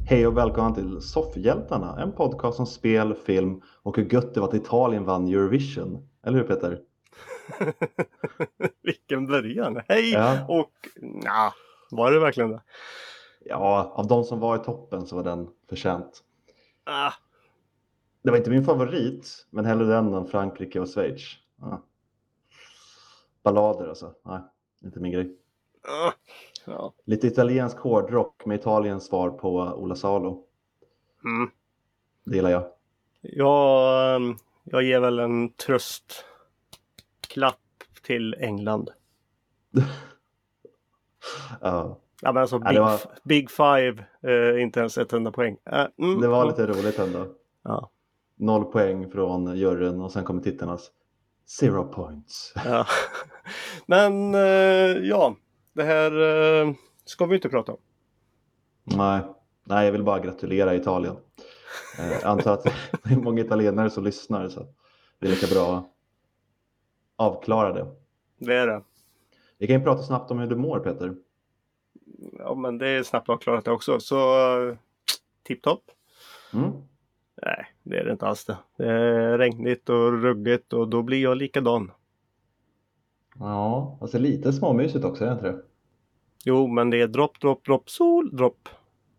Hej och välkomna till Soffhjältarna, en podcast om spel, film och hur gött det var att Italien vann Eurovision. Eller hur Peter? Vilken början. Hej Ja. och... var det verkligen det? Ja, av de som var i toppen så var den förtjänt. Ah, Det var inte min favorit, men hellre den än Frankrike och Schweiz. Ja. Ballader alltså. Nej, inte min grej. ja. Lite italiensk hårdrock med Italiens svar på Ola Salo. Mm. Det gillar jag. Jag ger väl en tröstklapp till England. Ja. Ja, men alltså Ja, Big Five, inte ens 100 poäng. Det var lite roligt ändå. Ja. 0 poäng från juryn och sen kommer tittarnas 0 points. Ja. Men det här ska vi inte prata om. Nej, jag vill bara gratulera Italien. Jag antar att det är många italienare som lyssnar, så det är lika bra att avklara det. Det är det. Vi kan ju prata snabbt om hur du mår, Peter. Ja, men det är snabbt avklarat det också. Så tipptopp. Nej, det är det inte alls det. Det är regnigt och ruggigt och då blir jag likadan. Ja, alltså lite småmysigt också, är det inte det? Jo, men det är dropp, sol, dropp.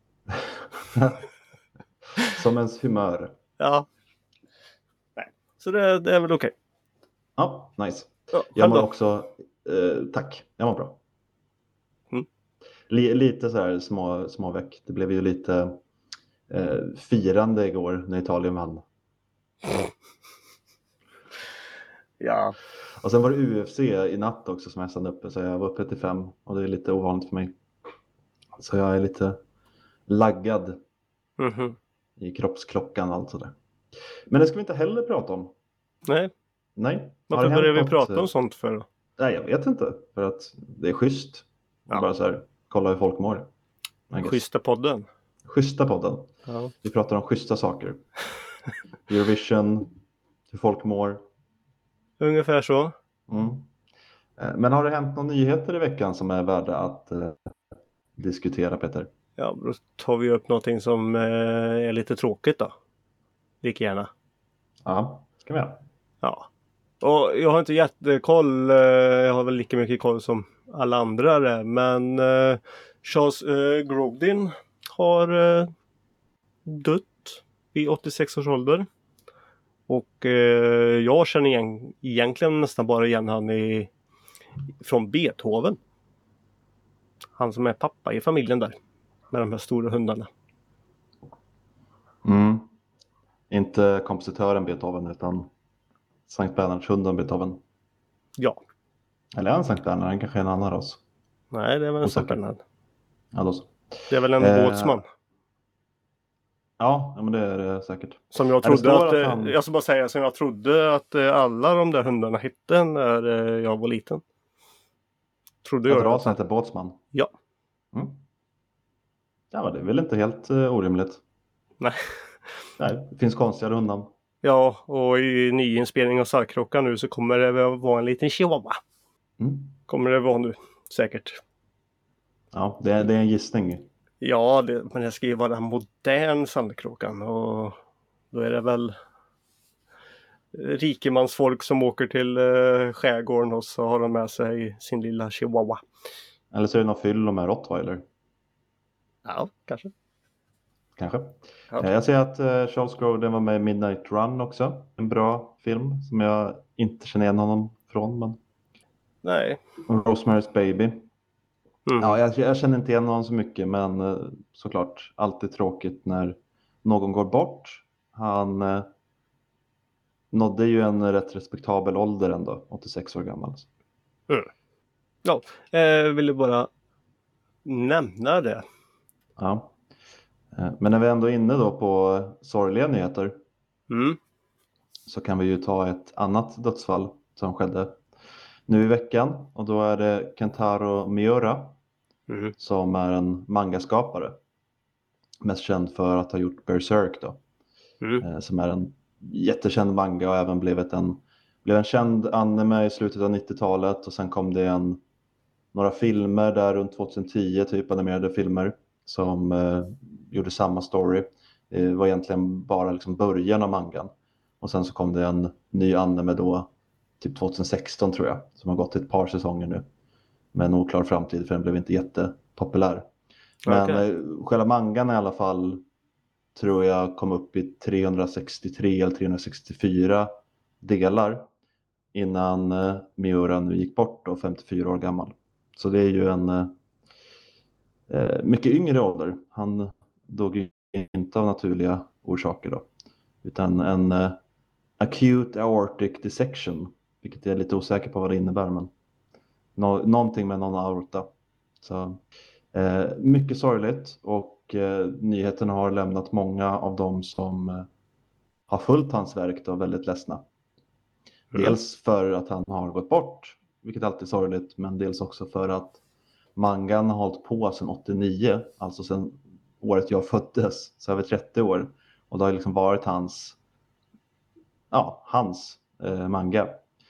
Som ens humör. Ja. Nej. Så det är väl okej. Ja, nice. Ja, Jag mår också, tack, jag mår bra. Lite så här småväck. Det blev ju lite firande igår när Italien vann. Ja. Och sen var det UFC i natt också som jag stannade uppe, så jag var uppe till 5 och det är lite ovanligt för mig. Så jag är lite laggad i kroppsklockan och allt sådär. Men det ska vi inte heller prata om. Nej. Varför börjar vi prata om sånt för? Nej, jag vet inte. För att det är schysst. Ja. Bara så här, kolla hur folk mår. Schyssta podden. Schyssta podden. Ja. Vi pratar om schyssta saker. Eurovision, hur folk mår. Ungefär så. Men har det hänt några nyheter i veckan som är värda att diskutera, Peter? Ja, då tar vi upp någonting som är lite tråkigt då. Lika gärna. Ja, ska vi göra. Ja. Och jag har inte jättekoll. Jag har väl lika mycket koll som alla andra där. Men Charles Grodin har dött vid 86 års ålder. Och jag känner egentligen nästan bara igen han från Beethoven. Han som är pappa i familjen där. Med de här stora hundarna. Inte kompositören Beethoven utan Sankt Bernhardshunden Beethoven. Ja. Eller är han Sankt Bernhard? Han kanske är en annan ras. Nej, det är väl en Sankt Bernhard. Ja, då så. Det är väl en båtsman. Ja, men det är det säkert. Som jag trodde jag ska bara säga, som jag trodde att alla de där hundarna hette när jag var liten. Trodde jag. Rasen heter båtsman? Ja. Ja, men det är väl inte helt orimligt. Nej. Nej, det finns konstigare hundar. Ja, och i nyinspelning av Sarkrocka nu så kommer det väl vara en liten chihuahua. Kommer det vara nu, säkert. Ja, det är en gissning. Ja, men det ska ju vara en modern Sandkråkan och då är det väl rikemansfolk som åker till skärgården och så har de med sig sin lilla chihuahua. Eller så är det någon fyllo med rottweiler. Ja, kanske. Ja. Jag ser att Charles Grodin var med i Midnight Run också. En bra film som jag inte känner igen honom från. Men... Nej. Och Rosemary's Baby. Ja, jag känner inte igen honom så mycket, men såklart alltid tråkigt när någon går bort. Han nådde ju en rätt respektabel ålder ändå, 86 år gammal. Ja, vill du bara nämna det. Ja. Men när vi ändå är inne då på sorgliga nyheter så kan vi ju ta ett annat dödsfall som skedde nu i veckan. Och då är det Kentaro Miura som är en mangaskapare. Mest känd för att ha gjort Berserk då. Som är en jättekänd manga och även blev en känd anime i slutet av 90-talet. Och sen kom det några filmer där runt 2010, typ animerade filmer. Som gjorde samma story. Det var egentligen bara liksom början av mangan. Och sen så kom det en ny anime då, typ 2016 tror jag, som har gått ett par säsonger nu. Med en oklar framtid, för den blev inte jättepopulär. Men själva mangan i alla fall tror jag kom upp i 363 eller 364 delar innan Miura nu gick bort då, 54 år gammal. Så det är ju en mycket yngre ålder. Han dog ju inte av naturliga orsaker då, utan en acute aortic dissection, vilket jag är lite osäker på vad det innebär, men någonting med någon aorta. Så mycket sorgligt, och nyheten har lämnat många av dem som har följt hans verk då väldigt ledsna. Dels för att han har gått bort, vilket alltid är sorgligt, men dels också för att mangan har hållit på sedan 89, alltså sedan året jag föddes, så över 30 år. Och det har liksom varit hans manga.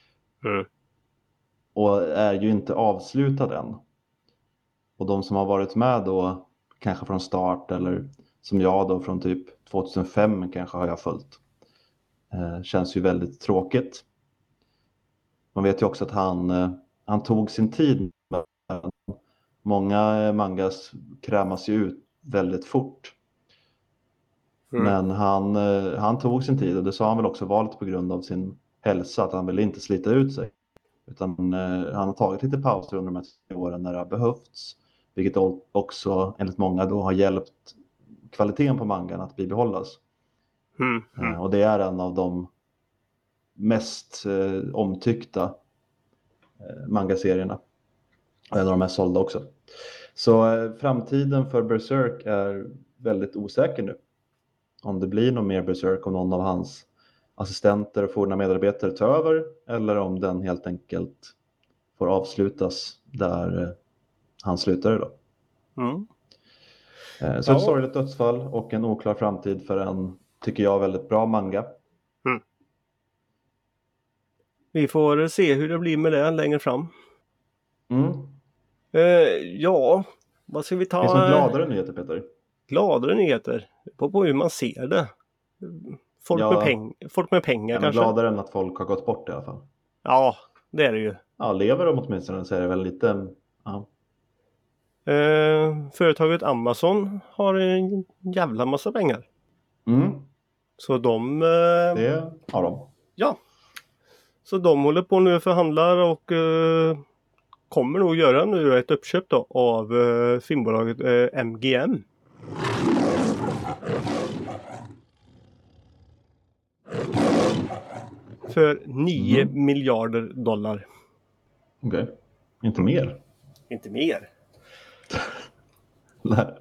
Och är ju inte avslutad än. Och de som har varit med då, kanske från start, eller som jag då från typ 2005 kanske har jag följt. Känns ju väldigt tråkigt. Man vet ju också att han tog sin tid. Många mangas krämas ju ut väldigt fort. Men han tog sin tid, och det sa han väl också var lite på grund av sin hälsa, att han ville inte slita ut sig. Utan han har tagit lite pauser under de här 3 åren när det har behövts. Vilket också enligt många då har hjälpt kvaliteten på mangan att bibehållas. Och det är en av de mest omtyckta mangaserierna. Och en av de mest sålda också. Så framtiden för Berserk är väldigt osäker nu. Om det blir någon mer Berserk, om någon av hans assistenter och forna medarbetare tar över, eller om den helt enkelt får avslutas där han slutade då. Så ett sorgligt dödsfall och en oklar framtid för en, tycker jag, väldigt bra manga. Vi får se hur det blir med det längre fram. Vad ska vi ta? Finns det gladare nyheter, Peter? Gladare nyheter? På hur man ser det. Folk med pengar kanske. Gladare än att folk har gått bort i alla fall. Ja, det är det ju. Ja, lever de åtminstone, så är det väl lite... Ja. Företaget Amazon har en jävla massa pengar. Så de... det har de. Ja. Så de håller på nu och förhandlar och kommer nog göra nu ett uppköp då av filmbolaget MGM. För 9 miljarder dollar. Okej. Inte mer? Inte mer. Nej.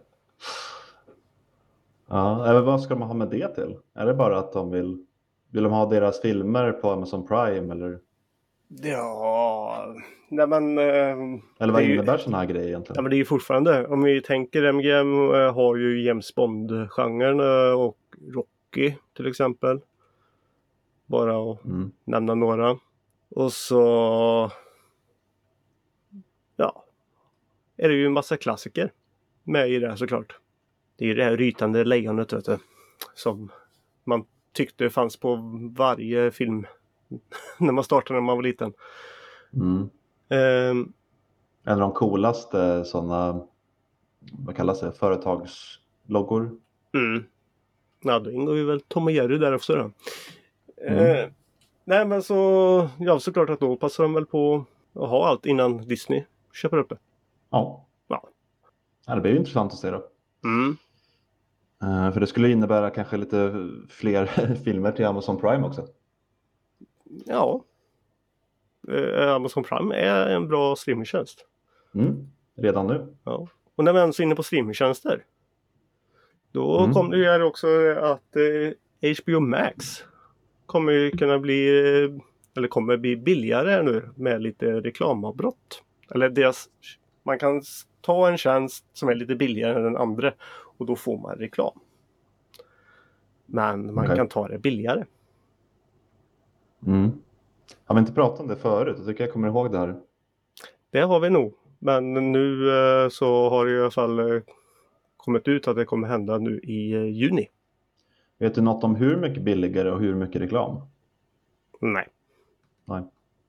Ja, eller vad ska man ha med det till? Är det bara att de vill de ha deras filmer på Amazon Prime, eller? Ja, nej men... eller vad innebär sådana här grejer egentligen? Ja, men det är ju fortfarande, om vi tänker, MGM har ju James Bond-genren och Rocky till exempel. Bara att nämna några. Och så... Ja. Är det ju en massa klassiker med i det här, såklart. Det är ju det här rytande lejonet, vet du. Som man tyckte fanns på varje film när man startade när man var liten. En av de coolaste sådana, vad kallas det, företagsloggor. Ja, då ingår ju väl Tom och Jerry där också då. Nej, men så, ja, såklart att då passar de väl på att ha allt innan Disney köper upp det. Ja, det blir ju intressant att se då. För det skulle innebära kanske lite fler filmer till Amazon Prime också. Ja. Amazon Prime är en bra streamingtjänst. Redan nu. Ja. Och när vi ens är inne på streamingtjänster, då kom det ju här också att HBO Max kommer ju kunna bli, eller kommer bli billigare här nu med lite reklamavbrott. Eller man kan ta en tjänst som är lite billigare än den andra, och då får man reklam. Men man kan ta det billigare. Har vi inte pratat om det förut? Jag tycker jag kommer ihåg det här. Det har vi nog. Men nu så har det i alla fall kommit ut att det kommer hända nu i juni. Vet du något om hur mycket billigare och hur mycket reklam? Nej. Nej.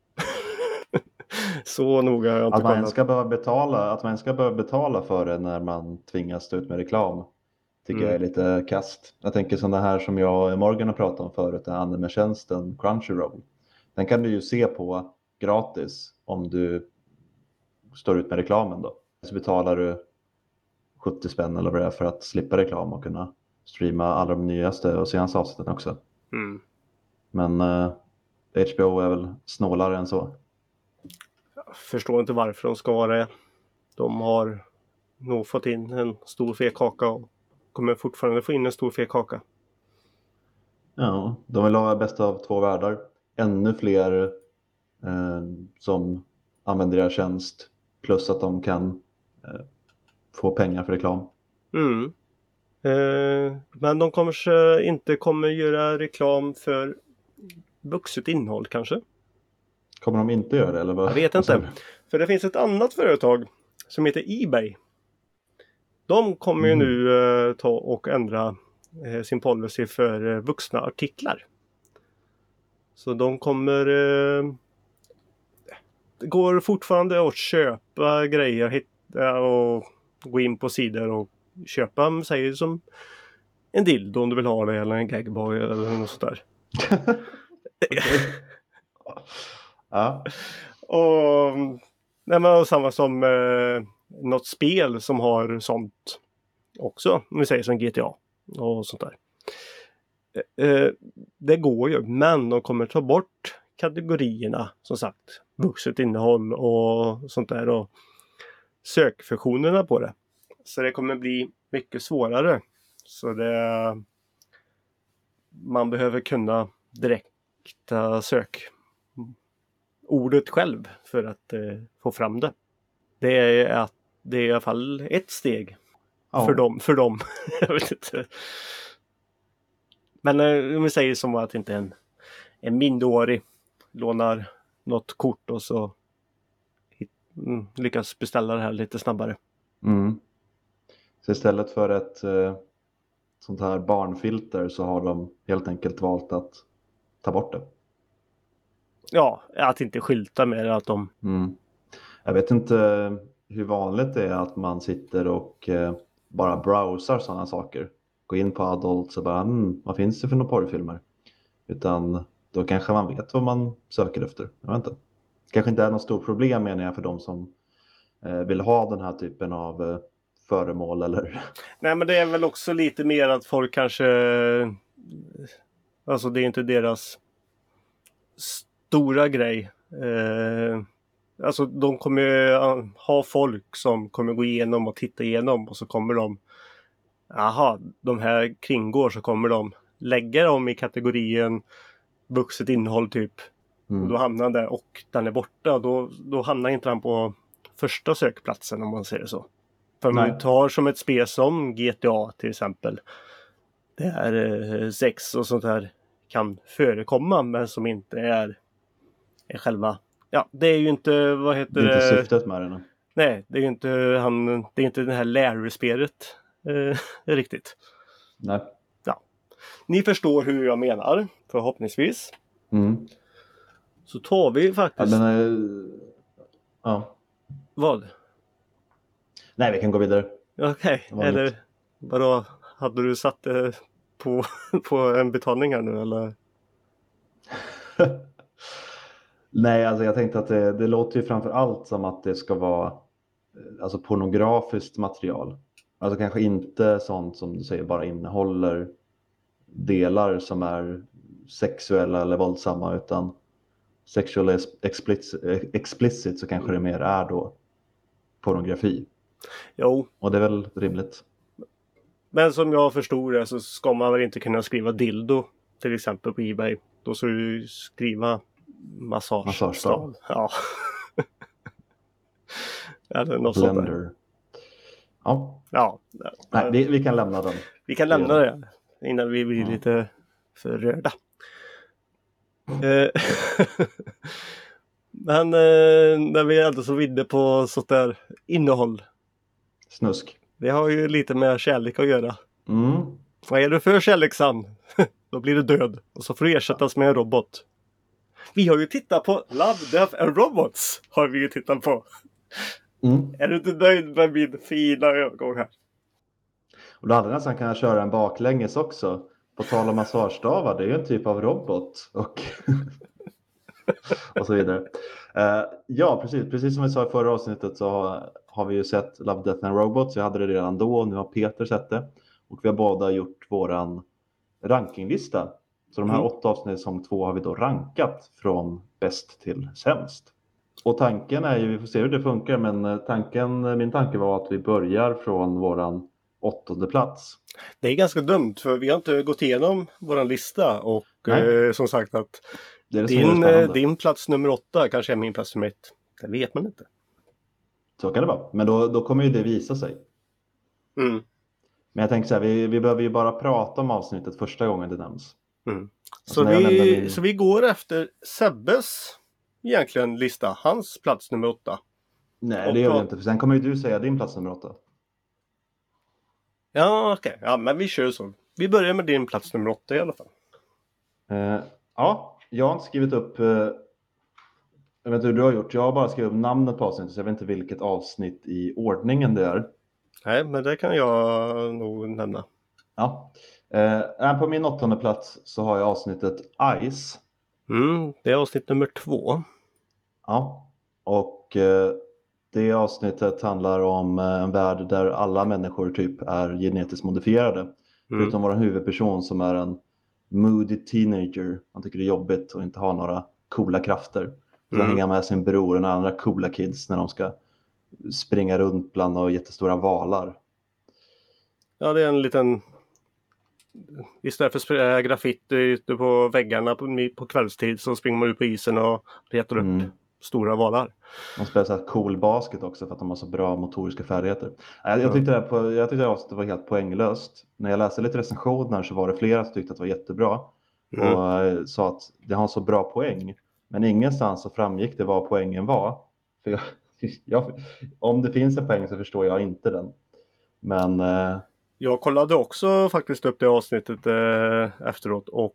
Så noga har jag inte Att man kollat. ska behöva betala för det när man tvingas stå ut med reklam tycker jag är lite kast. Jag tänker sådana här som jag och Morgan har pratat om förut, den anime-tjänsten Crunchyroll. Den kan du ju se på gratis om du står ut med reklamen då. Så betalar du 70 spänn eller vad det är för att slippa reklam och kunna streama alla de nyaste och senaste avsnitten också. Men HBO är väl snålare än så. Jag förstår inte varför de ska vara det. De har nog fått in en stor fet kaka och kommer fortfarande få in en stor fet kaka. Ja, de vill ha bästa av två världar. Ännu fler som använder deras tjänst. Plus att de kan få pengar för reklam. Men de kanske inte kommer göra reklam för vuxet innehåll kanske? Kommer de inte göra det? Eller vad? Jag vet inte. För det finns ett annat företag som heter eBay. De kommer ju nu ta och ändra sin policy för vuxna artiklar. Så de kommer... det går fortfarande att köpa grejer, hitta och gå in på sidor och köpa, säger som en dildo om du vill ha det, eller en gagboy eller något sånt där. Ja. Och nej, men samma som något spel som har sånt också. Om vi säger som GTA och sånt där. Det går ju, men de kommer ta bort kategorierna, som sagt, vuxet innehåll och sånt där, och sökfunktionerna på det. Så det kommer bli mycket svårare. Så man behöver kunna direkta sökordet själv för att få fram det. Det är i alla fall ett steg för dem. Jag vet inte. Men om vi säger som att inte en minderårig lånar något kort och så lyckas beställa det här lite snabbare. Så istället för ett sånt här barnfilter så har de helt enkelt valt att ta bort det. Ja, att inte skylta med det, att de... Jag vet inte hur vanligt det är att man sitter och bara browsar sådana saker. Går in på adult och bara, vad finns det för några porrfilmer? Utan då kanske man vet vad man söker efter. Jag vet inte. Det kanske inte är något stort problem, menar jag, för de som vill ha den här typen av föremål eller... Nej, men det är väl också lite mer att folk kanske... Alltså det är inte deras stora grej. Alltså de kommer ha folk som kommer gå igenom och titta igenom, och så kommer de... Jaha, de här kringgår, så kommer de lägga dem i kategorien vuxet innehåll typ. Och då hamnar han där och den är borta. Då hamnar inte han på första sökplatsen, om man säger så. För om vi tar som ett spel som GTA till exempel. Det är sex och sånt här kan förekomma, men som inte är själva... Ja, det är ju inte, vad heter det? Det är inte syftet med det. Nej, det är ju inte det är inte det här Larry-spelet riktigt. Nej. Ja. Ni förstår hur jag menar, förhoppningsvis. Så tar vi faktiskt... Ja. Vad? Nej, vi kan gå vidare. Okej, eller vadå? Hade du satt det på en betalning här nu, eller? Nej, alltså jag tänkte att det låter ju framför allt som att det ska vara alltså pornografiskt material. Alltså kanske inte sånt som du säger bara innehåller delar som är sexuella eller våldsamma, utan sexual explicit så kanske det mer är då pornografi. Jo. Och det är väl rimligt. Men som jag förstår det så ska man väl inte kunna skriva dildo till exempel på eBay. Då ska du skriva massagestav. Ja. Eller något Blender. sånt där. Ja. Nej, vi kan lämna den. Vi kan lämna det innan vi blir lite för rörda. Men när vi är ändå så vidde på sånt där innehåll. Snusk. Det har ju lite med kärlek att göra. Mm. Vad är du för kärleksam? Då blir du död. Och så får du ersättas med en robot. Vi har ju tittat på Love, Death and Robots. Har vi ju tittat på. Mm. Är du inte nöjd med min fina övergång här? Och då hade nästan kan köra en baklänges också. På tal om massagestavar, det är ju en typ av robot. Och, och så vidare. Ja, precis som vi sa i förra avsnittet så har vi ju sett Love, Death and Robots. Jag hade det redan då och nu har Peter sett det. Och vi har båda gjort våran rankinglista. Så de här 8 avsnitten i säsong 2 har vi då rankat från bäst till sämst. Och tanken är ju, vi får se hur det funkar, men min tanke var att vi börjar från våran 8:e plats. Det är ganska dumt för vi har inte gått igenom våran lista och som sagt att din plats nummer 8 kanske är min plats nummer 1. Det vet man inte. Så kan det vara, men då kommer ju det visa sig. Mm. Men jag tänker så här, vi behöver ju bara prata om avsnittet första gången det nämns. Mm. Så vi går efter Sebbes egentligen lista, hans plats nummer 8. Nej, det gör vi inte, för sen kommer ju du säga din plats nummer 8. Ja, okej. Ja, men vi kör så. Vi börjar med din plats nummer 8 i alla fall. Ja, jag har inte skrivit upp... jag vet inte hur du har gjort. Jag har bara skrivit upp namnet på avsnittet, så jag vet inte vilket avsnitt i ordningen det är. Nej, men det kan jag nog nämna. Ja. På min 8:e plats så har jag avsnittet Ice. Det är avsnitt nummer 2. Ja, och det avsnittet handlar om en värld där alla människor typ är genetiskt modifierade. Förutom vår huvudperson som är en moody teenager. Han tycker det är jobbigt att inte ha några coola krafter. Så hänger med sin bror och några andra coola kids när de ska springa runt bland jättestora valar. Ja, det är en liten... Istället för att spraya graffiti ute på väggarna på kvällstid så springer man ut på isen och retar upp stora valar. De spelar så här cool basket också för att de har så bra motoriska färdigheter. Jag tyckte det avsnittet var helt poänglöst. När jag läste lite recensioner så var det flera som tyckte att det var jättebra. Och sa att det har så bra poäng. Men ingenstans så framgick det vad poängen var. För om det finns en poäng så förstår jag inte den. Men... Jag kollade också faktiskt upp det avsnittet efteråt och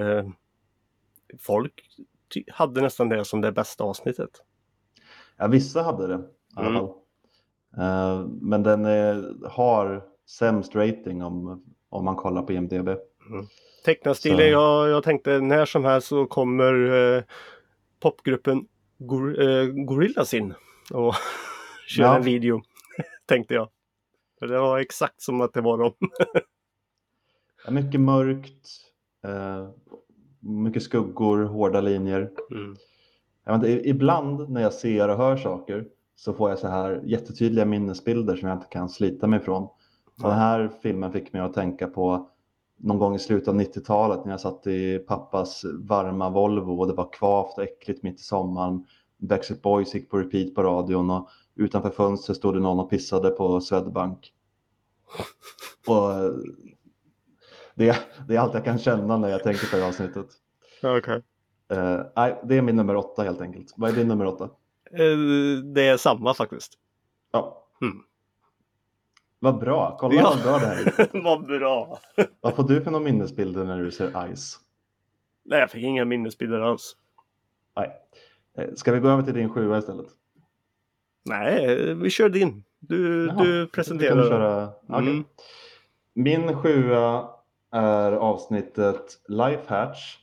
folk hade nästan det som det bästa avsnittet. Ja, vissa hade det i alla fall. Men den har sämst rating om man kollar på IMDb. Tecknastilen, jag tänkte när som helst så kommer popgruppen Gorillaz in och kör en video, tänkte jag. För det var exakt som att det var dem. Mycket mörkt, mycket skuggor, hårda linjer. Ibland när jag ser och hör saker så får jag så här jättetydliga minnesbilder som jag inte kan slita mig ifrån. Och den här filmen fick mig att tänka på någon gång i slutet av 90-talet när jag satt i pappas varma Volvo och det var kvavt och äckligt mitt i sommaren. Backstreet Boys gick på repeat på radion och utanför fönstret stod det någon och pissade på Swedbank. Och det är allt jag kan känna när jag tänker på det avsnittet. Okej. Nej, det är min nummer 8 helt enkelt. Vad är din nummer 8? Det är samma faktiskt. Ja. Vad bra. Kolla vad bra det här är. Vad bra. Vad får du för några minnesbilder när du ser Ice? Nej, jag fick inga minnesbilder alls. Nej. Ska vi gå över till din 7 istället? Nej, vi kör din. Du presenterar. Okay. Min 7 är avsnittet Lifehatch.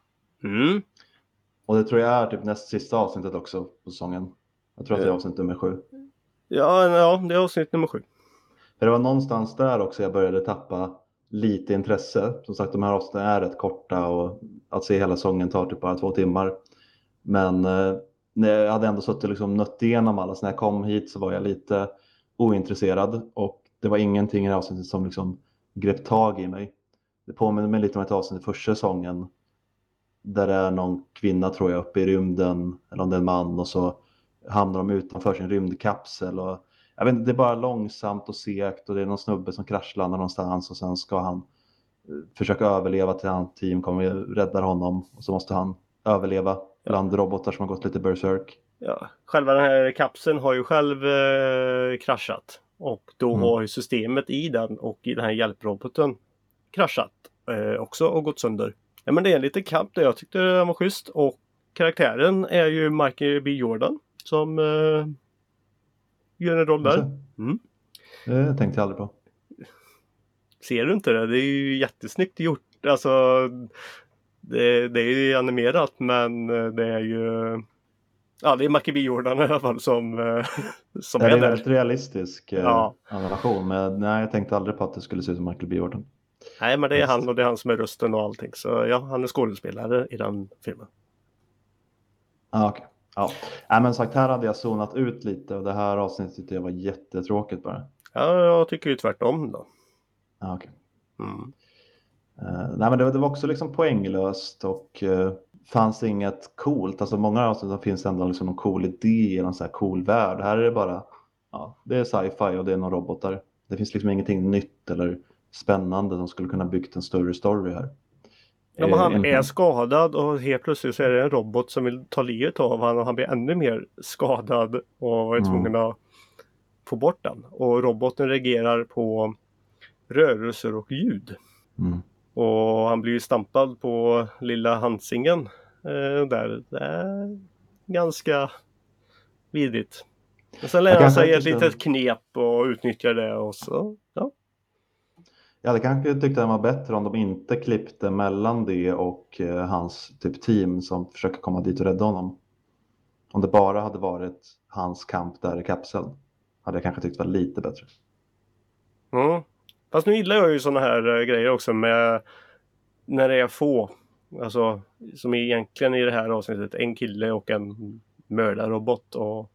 Och det tror jag är typ näst sista avsnittet också på säsongen. Jag tror att det är avsnitt nummer 7. Ja, det är avsnitt nummer 7. För det var någonstans där också jag började tappa lite intresse. Som sagt, de här avsnitten är rätt korta och att se hela sången tar typ bara 2 timmar. Men när jag hade ändå suttit liksom nött igenom alla, så när jag kom hit så var jag lite ointresserad. Och det var ingenting i det avsnittet som liksom grep tag i mig. Det påminner mig lite om ett avsnitt i första säsongen. Där det är någon kvinna tror jag uppe i rymden, eller om det är en man, och så hamnar de utanför sin rymdkapsel. Och jag vet inte, det är bara långsamt och segt och det är någon snubbe som kraschlandar någonstans och sen ska han försöka överleva till hans team kommer rädda honom och så måste han överleva bland robotar som har gått lite berserk. Ja, själva den här kapseln har ju själv kraschat Och då har ju systemet i den och i den här hjälproboten kraschat också och gått sönder. Ja, men det är en liten kamp där. Jag tyckte den var schysst. Och karaktären är ju Michael B. Jordan som gör en roll där. Det tänkte jag aldrig på. Ser du inte det? Det är ju jättesnyggt gjort. Alltså, det är ju animerat, men det är ju... Ja, det är Michael B. Jordan i alla fall som är där. Det är där. väldigt realistisk animation, men nej, jag tänkte aldrig på att det skulle se ut som Michael B. Jordan. Nej, men det är han och det är han som är rösten och allting. Så ja, han är skådespelare i den filmen. Okej. Ja. Nej, men sagt, här hade jag zonat ut lite och det här avsnittet tyckte jag var jättetråkigt bara. Ja, jag tycker ju tvärtom då. Okej. Nej, men det var också liksom poänglöst och fanns inget coolt. Alltså många avsnitt finns ändå liksom någon cool idé, någon så här cool värld. Här är det bara, det är sci-fi och det är några robotar. Det finns liksom ingenting nytt eller spännande som skulle kunna byggt en större story här. Ja, men han är skadad och helt plötsligt så är det en robot som vill ta livet av honom och han blir ännu mer skadad och är tvungen att få bort den. Och roboten reagerar på rörelser och ljud. Och han blir ju stampad på lilla Hansingen där. Det är ganska vidrigt. Och sen lär han sig ett litet knep och utnyttjar det och så, Ja, det kanske tyckte jag var bättre om de inte klippte mellan det och hans typ team som försöker komma dit och rädda honom. Om det bara hade varit hans kamp där i kapseln hade jag kanske tyckt var lite bättre. Fast nu gillar jag ju sådana här grejer också med när det är få. Alltså som egentligen i det här avsnittet en kille och en mördarrobot och...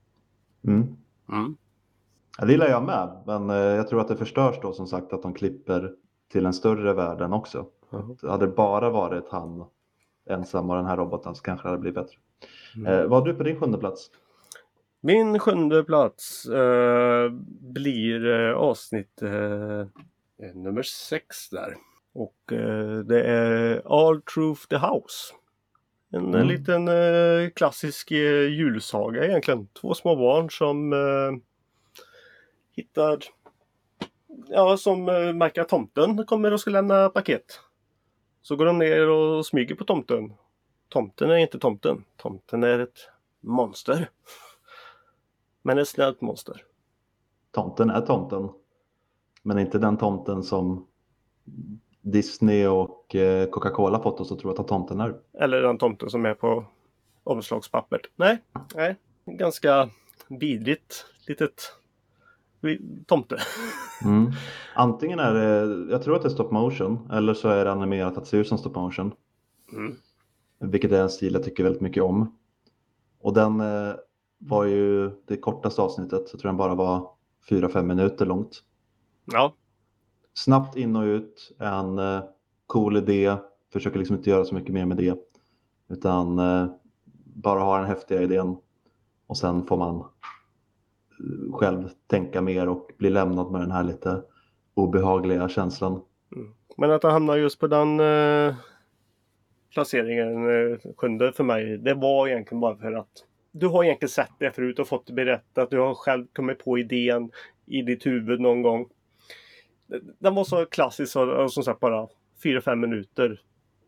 Ja, det gillar jag med, men jag tror att det förstörs då som sagt att de klipper till en större världen också. Hade det bara varit han ensam och den här roboten så kanske det hade blivit bättre. Vad har du på din 7:e plats? Min 7:e plats blir avsnitt nummer 6 där. Och det är All Through the House. En liten klassisk julsaga egentligen. 2 små barn som hittar... Ja, som märker att tomten kommer och ska lämna paket. Så går de ner och smyger på tomten. Tomten är inte tomten. Tomten är ett monster. Men ett snällt monster. Tomten är tomten. Men inte den tomten som Disney och Coca-Cola fått oss att tro att tomten är. Eller den tomten som är på omslagspappret. Nej. Ganska vidrigt litet tomte. Antingen är det, jag tror att det är stop motion, eller så är det animerat att se ut som stop motion. Vilket är en stil jag tycker väldigt mycket om. Och den var ju det kortaste avsnittet. Jag tror den bara var 4-5 minuter långt. Ja. Snabbt in och ut, en cool idé. Försöker liksom inte göra så mycket mer med det. Utan bara ha den häftiga idén. Och sen får man själv tänka mer och bli lämnad med den här lite obehagliga känslan. Men att han hamnar just på den placeringen 7:e för mig, det var egentligen bara för att du har egentligen sett det förut och fått det berättat. Du har själv kommit på idén i ditt huvud någon gång. Den var så klassisk och som sagt bara 4-5 minuter.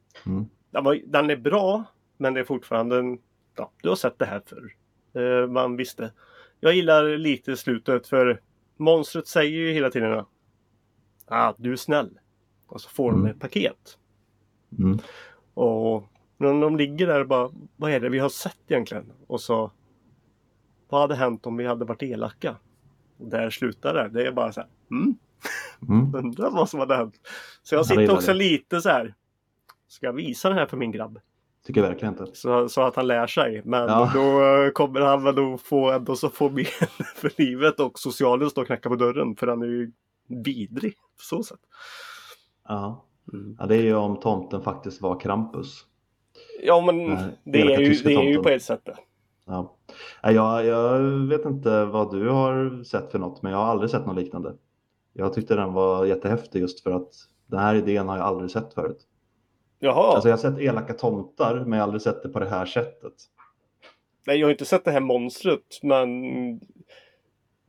Den är bra, men det är fortfarande du har sett det här förr. Man visste. Jag gillar lite slutet för monstret säger ju hela tiden du är snäll. Och så får de ett paket. Och när de ligger där och bara, vad är det vi har sett egentligen? Och så, vad hade hänt om vi hade varit elaka? Och där slutar det. Det är bara så här, undrar vad som hade hänt. Så jag sitter också lite så här, ska jag visa det här för min grabb? Tycker jag verkligen inte. Så att han lär sig. Men då kommer han väl då få ben för livet och socialen står och knackar på dörren. För han är ju vidrig på så sätt. Ja, det är ju om tomten faktiskt var Krampus. Ja, men det är ju på ett sätt det. Ja. Jag vet inte vad du har sett för något, men jag har aldrig sett något liknande. Jag tyckte den var jättehäftig just för att den här idén har jag aldrig sett förut. Jaha. Alltså jag har sett elaka tomtar, men jag har aldrig sett det på det här sättet. Nej, jag har inte sett det här monstret, men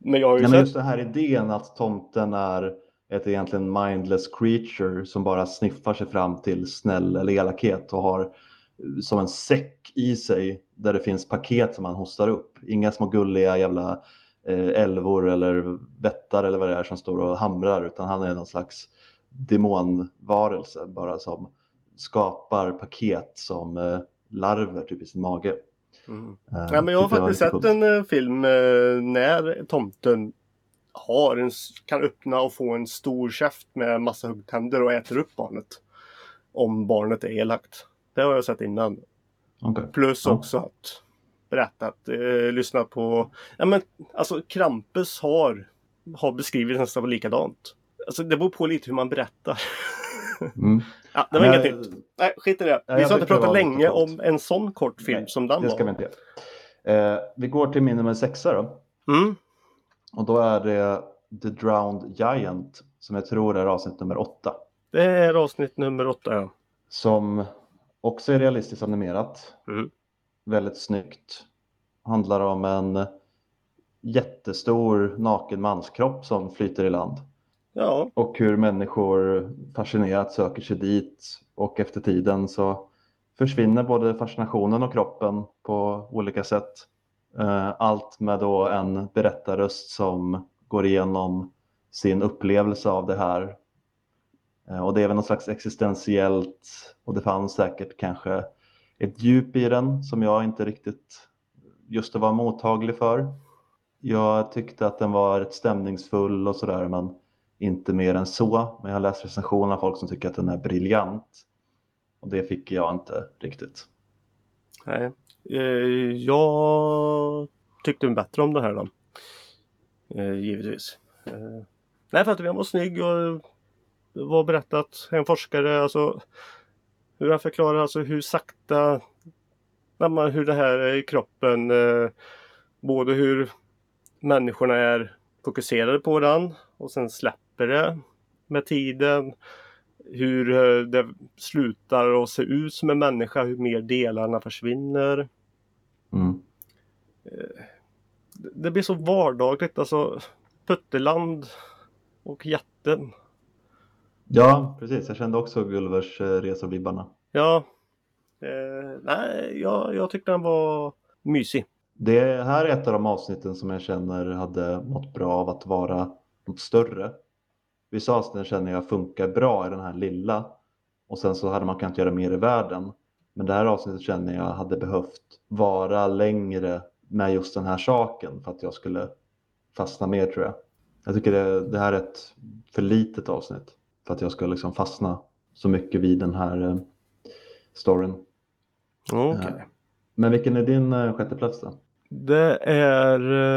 Men jag har ju Nej, sett... men just den här idén att tomten är ett egentligen mindless creature som bara sniffar sig fram till snäll eller elakhet och har som en säck i sig där det finns paket som han hostar upp. Inga små gulliga jävla älvor eller vättar eller vad det är som står och hamrar, utan han är någon slags demonvarelse bara som skapar paket som larver typ i sin mage. Ja, men jag har Tyckte det var faktiskt lite sett coolt. en film när tomten kan öppna och få en stor käft med massa huggtänder och äter upp barnet. Om barnet är elakt. Det har jag sett innan. Okay. Plus också att lyssna på... Ja, men alltså Krampus har beskrivit nästan likadant. Alltså det beror på lite hur man berättar. Ja, det var inget nytt. Nej, skit i det. Vi ska inte prata länge om en sån kort film som den var. Det ska vi inte. Vi går till min nummer 6 då. Och då är det The Drowned Giant, som jag tror är avsnitt nummer 8. Det är avsnitt nummer 8, ja. Som också är realistiskt animerat. Väldigt snyggt. Handlar om en jättestor naken manskropp som flyter i land. Ja. Och hur människor fascinerat söker sig dit. Och efter tiden så försvinner både fascinationen och kroppen på olika sätt. Allt med då en berättarröst som går igenom sin upplevelse av det här. Och det är väl något slags existentiellt, och det fanns säkert kanske ett djup i den som jag inte riktigt just var mottaglig för. Jag tyckte att den var rätt stämningsfull och sådär, men inte mer än så. Men jag har läst recensioner av folk som tycker att den är briljant. Och det fick jag inte riktigt. Nej. Jag tyckte bättre om det här då. Givetvis. Nej, för att den var snygg och det var berättat. En forskare, alltså hur han förklarar alltså hur sakta, hur det här är i kroppen, både hur människorna är fokuserade på den och sen släpper det med tiden. Hur det slutar att se ut som en människa, hur mer delarna försvinner. Det blir så vardagligt, alltså Putteland och jätten. Ja, precis. Jag kände också Gulvers resevibbarna. Ja, nej, jag tyckte den var mysig. Det här är ett av de avsnitten som jag känner hade mått bra av att vara något större. Vissa avsnitt känner jag funkar bra i den här lilla. Och sen så hade man kunnat göra mer i världen. Men det här avsnittet känner jag hade behövt vara längre med just den här saken för att jag skulle fastna mer, tror jag. Jag tycker det här är ett för litet avsnitt för att jag ska liksom fastna så mycket vid den här storyn. Okay. Men vilken är din sjätte plats då? Det är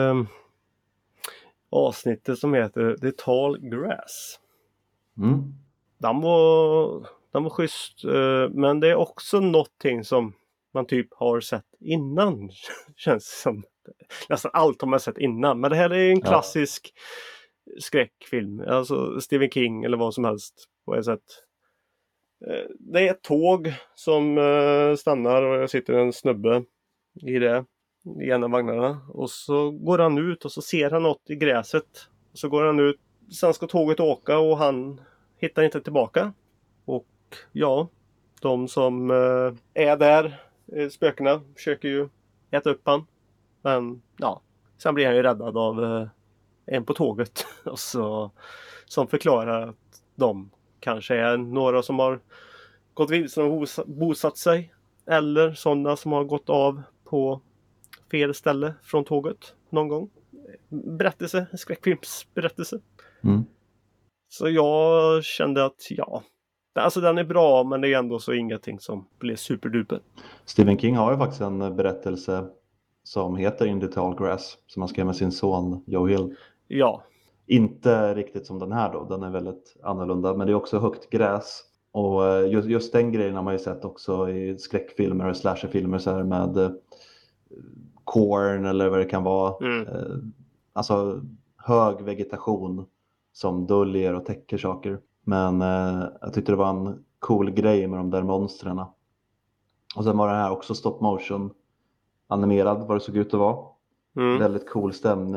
avsnittet som heter The Tall Grass. Den var schysst, men det är också någonting som man typ har sett innan. Känns som nästan allt har man sett innan, men det här är en klassisk skräckfilm, alltså Stephen King eller vad som helst på ett sätt. Det är ett tåg som stannar och jag sitter en snubbe i en av vagnarna, och så går han ut och så ser han något i gräset, och så går han ut, sen ska tåget åka och han hittar inte tillbaka. Och ja, de som är där, spökena, försöker ju äta upp han, men ja, sen blir han ju räddad av en på tåget och så, som förklarar att de kanske är några som har gått vilse och bosatt sig, eller sådana som har gått av på fel ställe från tåget någon gång. Berättelse, skräckfilmsberättelse. Så jag kände att alltså den är bra, men det är ändå så ingenting som blir superduper. Stephen King har ju faktiskt en berättelse som heter In the Tall Grass som han skrev med sin son Joe Hill. Ja. Inte riktigt som den här då, den är väldigt annorlunda, men det är också högt gräs. Och just den grejen har man ju sett också i skräckfilmer och slasherfilmer så här med korn eller vad det kan vara. Alltså hög vegetation som döljer och täcker saker. Men jag tyckte det var en cool grej med de där monstren. Och sen var det här också stop motion animerad vad det såg ut att vara. Väldigt cool stämning.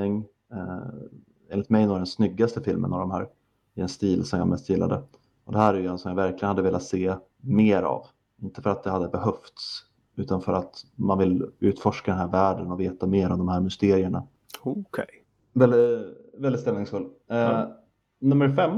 enligt mig nog den snyggaste filmen av de här. I en stil som jag mest gillade. Och det här är ju en som jag verkligen hade velat se mer av. Inte för att det hade behövts, utan för att man vill utforska den här världen och veta mer om de här mysterierna. Okej. Väldigt stämningsfull. Nummer 5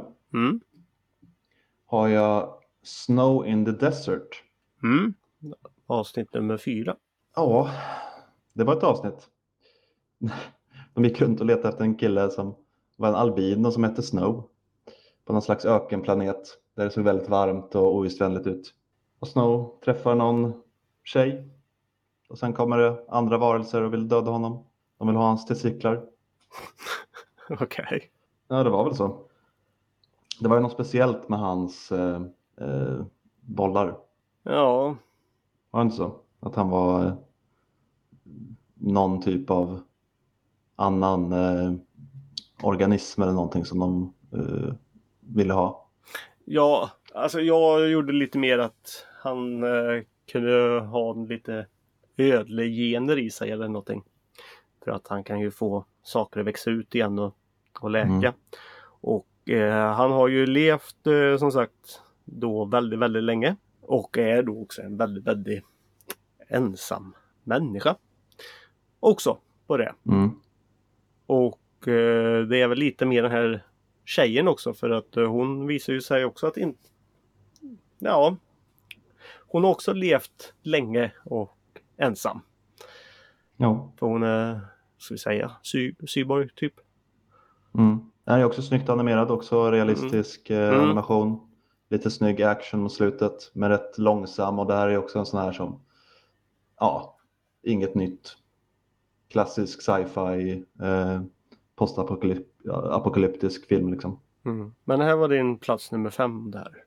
har jag Snow in the Desert. Avsnitt nummer 4. Ja, det var ett avsnitt. De gick runt och letade efter en kille som var en albino som hette Snow. På någon slags ökenplanet där det såg väldigt varmt och ogästvänligt ut. Och Snow träffar någon tjej. Och sen kommer det andra varelser och vill döda honom. De vill ha hans testiklar. Okej. Ja, det var väl så. Det var ju något speciellt med hans bollar. Ja. Var det inte så? Att han var någon typ av annan organism eller någonting som de ville ha. Ja, alltså jag gjorde lite mer att han kunde ha lite ödlegener i sig eller någonting. För att han kan ju få saker att växa ut igen och läka. Och han har ju levt som sagt då väldigt, väldigt länge. Och är då också en väldigt, väldigt ensam människa. Också på det. Och det är väl lite mer den här tjejen också. För att hon visar ju sig också att hon har också levt länge och ensam. Ja. För hon är, ska vi säga, cyborg typ. Den är också snyggt animerad, också realistisk animation. Lite snygg action mot slutet, men rätt långsam. Och det här är också en sån här som, inget nytt. Klassisk sci-fi, postapokalyptisk film liksom. Men här var din plats nummer 5 där.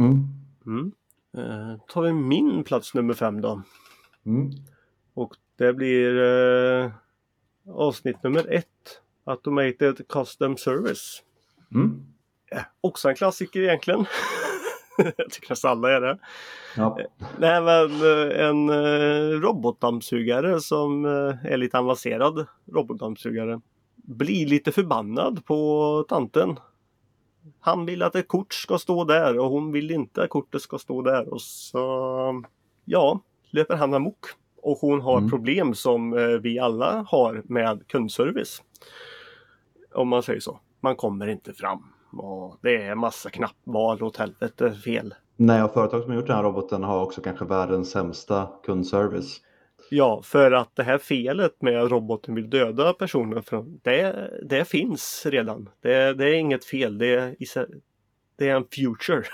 Tar vi min plats nummer 5 då. Och det blir avsnitt nummer 1. Automated Custom Service. Också en klassiker egentligen. Jag tycker att alla är det. Ja. Nej, men en robotdammsugare som är lite avancerad robotdammsugare blir lite förbannad på tanten. Han vill att ett kort ska stå där och hon vill inte att kortet ska stå där. Och så löper han amok. Och hon har problem som vi alla har med kundservice. Om man säger så. Man kommer inte fram. Och det är massa knappval åt helvete fel. Nej, och företag som har gjort den här roboten har också kanske världens sämsta kundservice. Ja, för att det här felet med att roboten vill döda personer, det finns redan. Det är inget fel. Det är en future.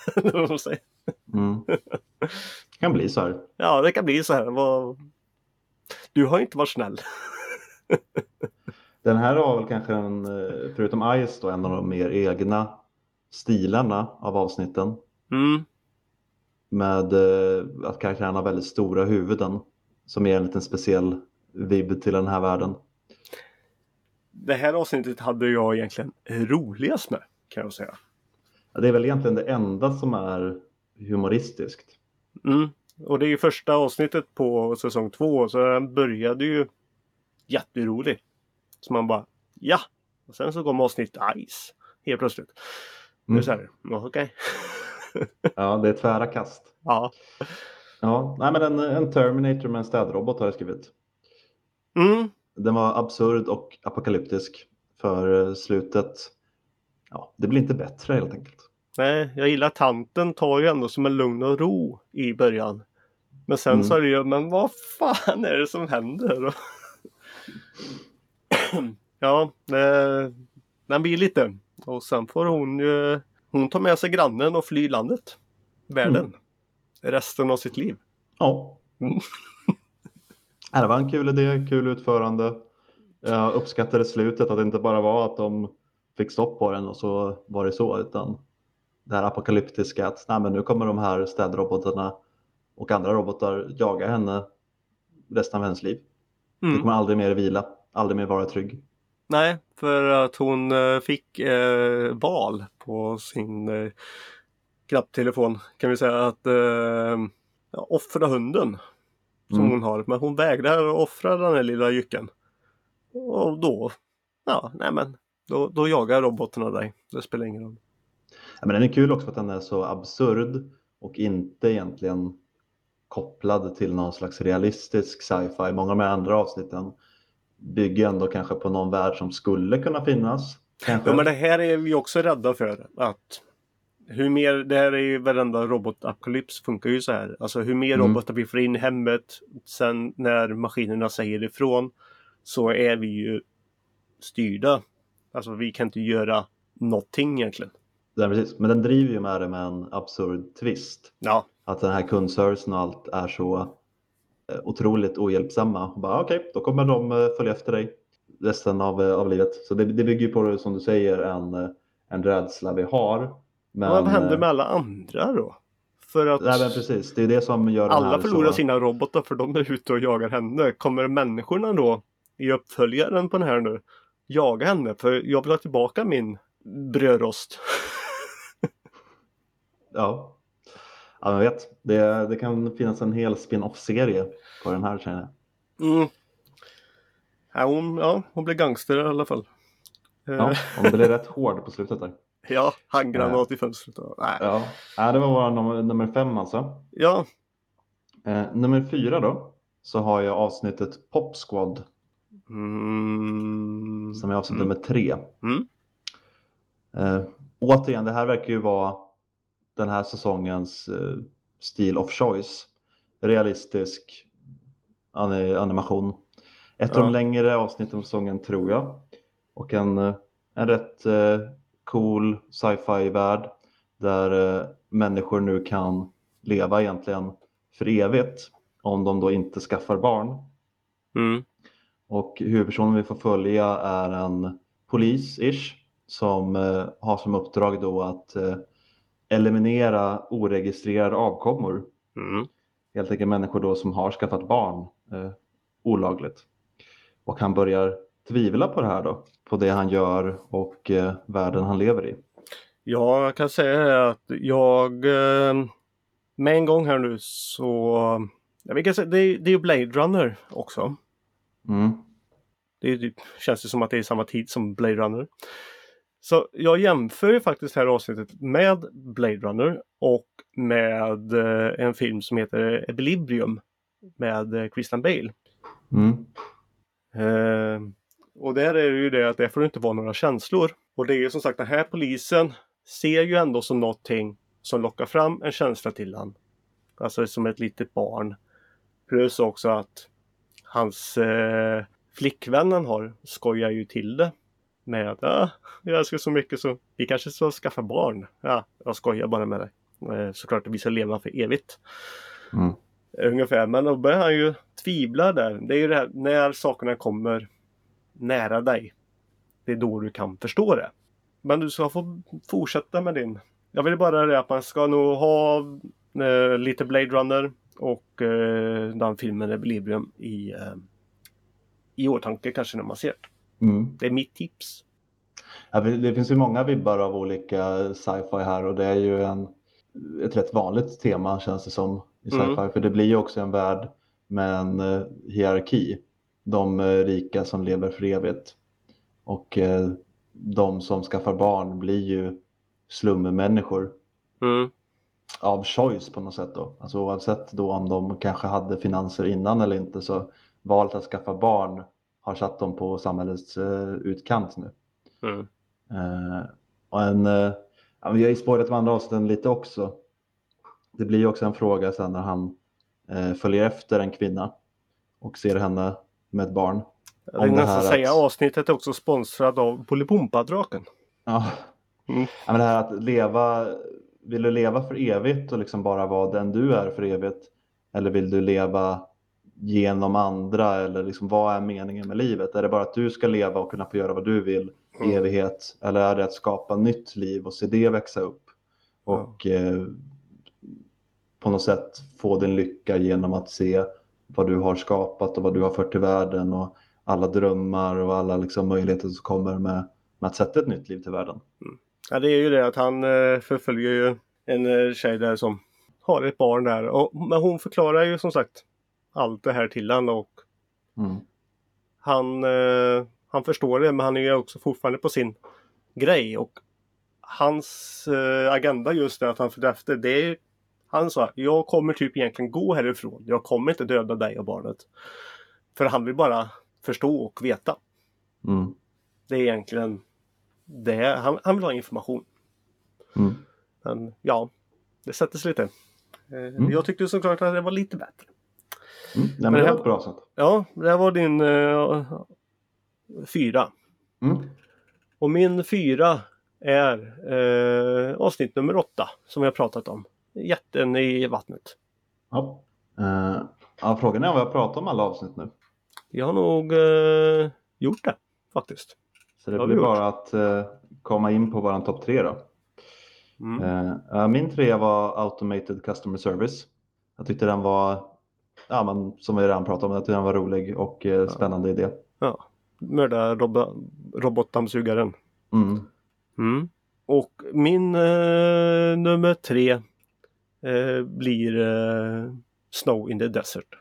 Det kan bli så här. Ja, det kan bli så här. Du har inte varit snäll. Den här har väl kanske förutom Ice då, en av de mer egna stilarna av avsnitten. Med att karaktärerna har väldigt stora huvuden. Som ger en liten speciell vibb till den här världen. Det här avsnittet hade jag egentligen roligast med, kan jag säga. Ja, det är väl egentligen det enda som är humoristiskt. Och det är ju första avsnittet på säsong 2. Så den började ju jätterolig. Så man bara, ja. Och sen så kom avsnitt Ice. Helt plötsligt. Det är så här, okej. Ja, det är tvära kast. Ja. Ja, nej, men en Terminator med en städrobot har jag skrivit. Den var absurd och apokalyptisk. För slutet, det blir inte bättre helt enkelt. Nej, jag gillar att tanten tar ju ändå som en lugn och ro i början. Men sen så är det ju, men vad fan är det som händer? Ja, den blir lite. Och sen får hon tar med sig grannen och fly landet. Världen. Resten av sitt liv. Ja. Det var en kul idé, kul utförande. Jag uppskattade slutet, att det inte bara var att de fick stopp på den och så var det så, utan det här apokalyptiska att men nu kommer de här städrobotarna och andra robotar jaga henne resten av hennes liv. Det kommer aldrig mer vila, aldrig mer vara trygg. Nej, för att hon fick val på sin knapptelefon, kan vi säga, att offra hunden som hon har. Men hon vägrar offra den här lilla jycken. Och då Ja, nej men då jagar robotarna dig. Det spelar ingen roll. Ja, men den är kul också för att den är så absurd och inte egentligen kopplad till någon slags realistisk sci-fi. Många av de andra avsnitten bygger ändå kanske på någon värld som skulle kunna finnas. Kanske. Ja, men det här är vi också rädda för. Att hur mer, det här är ju varenda robotapokalyps funkar ju så här. Alltså hur mer robotar vi får in i hemmet, sen när maskinerna säger ifrån, så är vi ju styrda. Alltså vi kan inte göra någonting egentligen. Ja, precis. Men den driver ju med det med en absurd twist. Ja. Att den här kundservicen och allt är så otroligt ohjälpsamma. Okej, då kommer de följa efter dig resten av livet. Så det bygger ju på, som du säger, en rädsla vi har. Men vad händer med alla andra då? För att nej, men precis, det är det som gör den alla här förlorar så... sina robotar för de är ute och jagar henne. Kommer människorna då i uppföljaren på den här nu jaga henne? För jag vill ha tillbaka min brödrost. Ja, man vet. Det kan finnas en hel spin-off-serie på den här, känner jag. Mm. Hon blir gangster i alla fall. Ja, hon blir rätt hård på slutet där. Ja, handgranat i fönstret. Nej. Ja, det var vår nummer 5 alltså. Ja. Nummer 4 då, så har jag avsnittet Pop Squad. Som är avsnitt nummer 3. Återigen, det här verkar ju vara den här säsongens stil of choice. Realistisk animation. Ett av de längre avsnitten av säsongen, tror jag. Och en rätt cool sci-fi värld där människor nu kan leva egentligen för evigt om de då inte skaffar barn. Och huvudpersonen vi får följa är en polis-ish som har som uppdrag då att eliminera oregistrerade avkommor. Helt enkelt människor då som har skaffat barn olagligt. Och han börjar tvivla på det här då, på det han gör och världen han lever i. Ja, jag kan säga att jag med en gång här nu så jag kan säga, det är ju Blade Runner också. Det känns ju som att det är samma tid som Blade Runner. Så jag jämför ju faktiskt det här avsnittet med Blade Runner och med en film som heter Equilibrium med Christian Bale. Och där är det ju det att det får inte vara några känslor. Och det är ju som sagt, den här polisen ser ju ändå som någonting som lockar fram en känsla till han. Alltså som ett litet barn. Plus också att hans flickvännen har skojar ju till det. Med att jag älskar så mycket så vi kanske ska skaffa barn. Ja, jag skojar bara med dig. Såklart att vi ska leva för evigt. Ungefär, men då börjar han ju tvivla där. Det är ju det här, när sakerna kommer nära dig. Det är då du kan förstå det. Men du ska få fortsätta med din. Jag vill bara det att man ska nog ha lite Blade Runner och den filmen Equilibrium i åtanke kanske när man ser det. Det är mitt tips. Ja, det finns ju många vibbar av olika sci-fi här och det är ju ett rätt vanligt tema känns det som i sci-fi. För det blir ju också en värld med en hierarki. De rika som lever för evigt och de som skaffar barn blir ju slummänniskor av choice på något sätt då. Alltså oavsett då om de kanske hade finanser innan eller inte, så valet att skaffa barn har satt dem på samhällets utkant nu. Och vi har ju spårat de andra avsnitten lite också. Det blir ju också en fråga sen när han följer efter en kvinna och ser henne med ett barn. Jag vill nästan säga att avsnittet är också sponsrad av Bolibompa-draken. Ja. Men det här att vill du leva för evigt och liksom bara vara den du är för evigt? Eller vill du leva genom andra? Eller liksom, vad är meningen med livet? Är det bara att du ska leva och kunna få göra vad du vill i evighet? Eller är det att skapa nytt liv och se det växa upp? Och på något sätt få din lycka genom att se vad du har skapat och vad du har fört till världen och alla drömmar och alla liksom möjligheter som kommer med att sätta ett nytt liv till världen. Ja, det är ju det att han förföljer ju en tjej där som har ett barn där. Men hon förklarar ju som sagt allt det här till han och han han förstår det, men han är ju också fortfarande på sin grej. Och hans agenda just är att han för efter det är, han sa, jag kommer typ egentligen gå härifrån. Jag kommer inte döda dig och barnet. För han vill bara förstå och veta. Mm. Det är egentligen det. Han vill ha information. Mm. Men ja, det sätter sig lite. Jag tyckte såklart att det var lite bättre. Nej, men det var ett bra sätt. Ja, det här var din 4. Och min 4 är avsnitt nummer 8 som vi har pratat om. Jätten i vattnet. Ja. Frågan är om vi har pratat om alla avsnitt nu. Jag har nog gjort det faktiskt. Så det blir bara att komma in på våran topp 3 då. Min 3 var Automated Customer Service. Jag tyckte den var, som vi redan pratade om, jag tyckte den var rolig och spännande idé. Ja, mörda robotdammsugaren. Och min nummer 3 blir Snow in the Desert.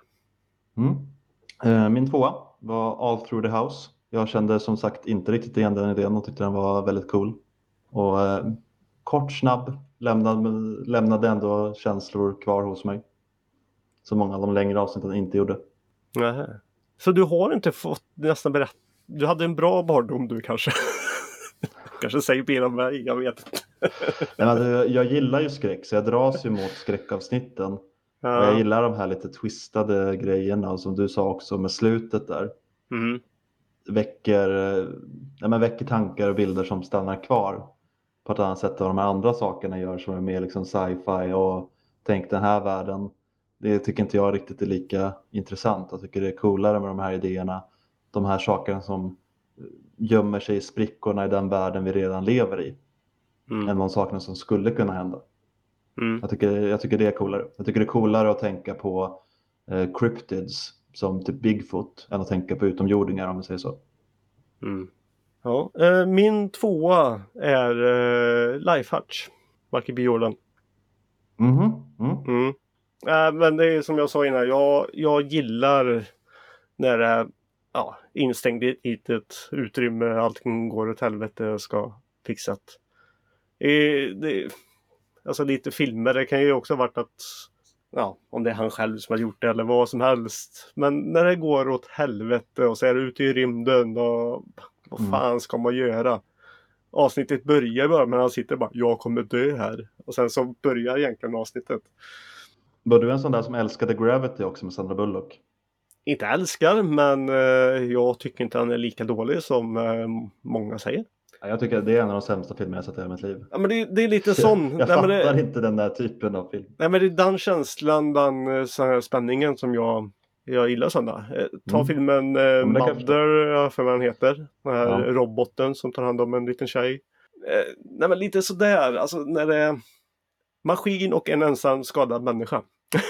Min 2 var All Through the House. Jag kände som sagt inte riktigt igen den idén och tyckte den var väldigt cool. Och kort, snabb, lämnade ändå känslor kvar hos mig. Så många av de längre avsnitten inte gjorde. Nähä. Så du har inte fått nästan berätta. Du hade en bra barndom du kanske. Kanske säger fel om mig, jag vet inte. Jag gillar ju skräck så jag dras ju mot skräckavsnitten. Ja. Och jag gillar de här lite twistade grejerna som du sa också med slutet där. Väcker tankar och bilder som stannar kvar på ett annat sätt än de här andra sakerna gör som är mer liksom sci-fi och tänk den här världen. Det tycker inte jag riktigt är lika intressant. Jag tycker det är coolare med de här idéerna. De här sakerna som gömmer sig i sprickorna i den världen vi redan lever i. Än de sakerna som skulle kunna hända. Jag tycker det är coolare. Jag tycker det är coolare att tänka på cryptids som typ Bigfoot än att tänka på utomjordingar om vi säger så. Ja, min 2 är Lifehutch. Michael B. Jordan. Men det är som jag sa innan. Jag gillar när det är instängd i ett utrymme. Allting går åt helvete och ska fixat. Alltså lite filmer. Det kan ju också ha varit att om det är han själv som har gjort det eller vad som helst. Men när det går åt helvete och så är det ute i rymden och vad fan ska man göra? Avsnittet börjar bara men han sitter bara, jag kommer dö här. Och sen så börjar egentligen avsnittet. Var du en sån där som älskade Gravity också med Sandra Bullock? Inte älskar, men jag tycker inte han är lika dålig som många säger. Jag tycker det är en av de sämsta filmer jag sett i hela mitt liv. Ja, men det är lite sån. Jag fattar inte den där typen av film. Nej, men det är den känslan, den spänningen som jag gillar sådana. Ta filmen Mother, för vad den heter. Den här roboten som tar hand om en liten tjej. Nej, men lite sådär. Alltså när det är maskin och en ensam skadad människa.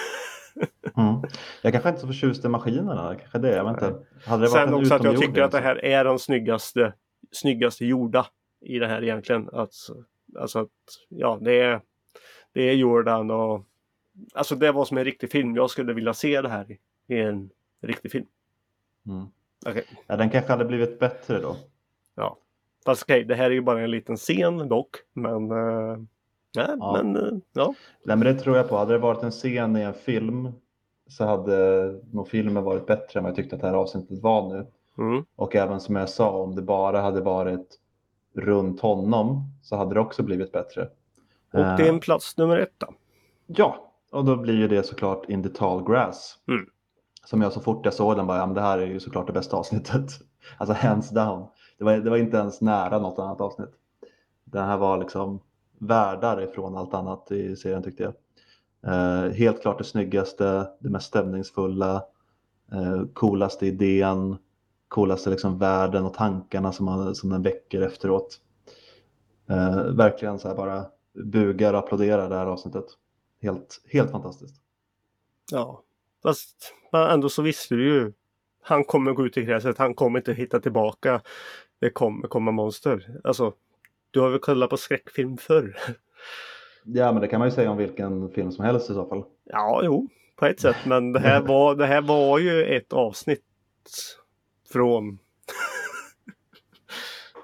Jag kanske inte så förtjust i maskinerna. Kanske det, jag vet inte. Hade det sen varit också att jag tycker att det här är den snyggaste gjorda i det här egentligen. Alltså att det är Jordan och alltså det var som en riktig film. Jag skulle vilja se det här i en riktig film. Okay. Ja, den kanske hade blivit bättre då. Ja. Fast okej, det här är ju bara en liten scen dock. Men Nej, men det tror jag på. Hade det varit en scen i en film så hade nog filmen varit bättre än vad jag tyckte att det här avsnittet var nu. Och även som jag sa, om det bara hade varit runt honom så hade det också blivit bättre. Och det är en plats nummer 1 då? Ja, och då blir ju det såklart In the Tall Grass. Som jag så fort jag såg den bara, det här är ju såklart det bästa avsnittet. Alltså hands down. Det var inte ens nära något annat avsnitt. Den här var liksom världar ifrån allt annat i serien tyckte jag. Helt klart det snyggaste, det mest stämningsfulla, coolaste idén, coolaste liksom världen och tankarna som den väcker efteråt. Verkligen så här bara bugar och applåderar det här avsnittet. Helt fantastiskt. Ja, fast ändå så visste du ju. Han kommer gå ut i gräset, han kommer inte hitta tillbaka. Det kommer komma monster. Alltså, du har väl kollat på skräckfilm förr? Ja, men det kan man ju säga om vilken film som helst i så fall. Ja, jo, på ett sätt. Men det här var ju ett avsnitt från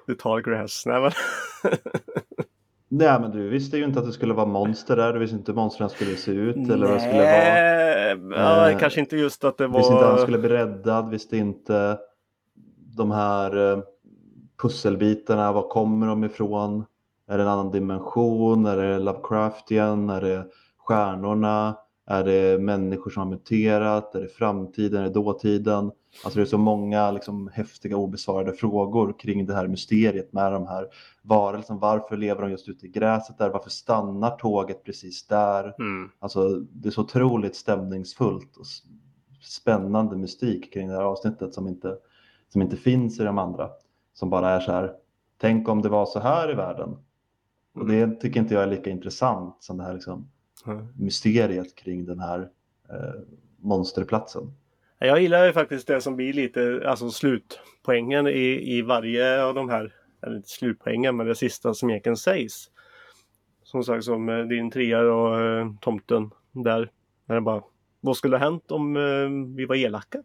The Tall Grass. Nej, men... Nej, men du visste ju inte att det skulle vara monster där. Du visste inte hur monstren skulle se ut eller vad det skulle vara. Ja, kanske inte just att det var... Visste inte att han skulle bli räddad. Visste inte de här pusselbitarna. Var kommer de ifrån? Är det en annan dimension? Är det Lovecraftian? Är det stjärnorna? Är det människor som har muterat? Är det framtiden? Är det dåtiden? Alltså det är så många liksom häftiga obesvarade frågor kring det här mysteriet med de här varelserna. Varför lever de just ute i gräset där? Varför stannar tåget precis där? Alltså det är så otroligt stämningsfullt och spännande mystik kring det här avsnittet som inte finns i de andra. Som bara är så här, tänk om det var så här i världen. Och det tycker inte jag är lika intressant som det här liksom mysteriet kring den här monsterplatsen. Jag gillar ju faktiskt det som blir lite, alltså slutpoängen i varje av de här, eller inte slutpoängen, men det sista som egentligen sägs. Som sagt, som din trea och tomten där. Är det bara, vad skulle ha hänt om vi var elaka?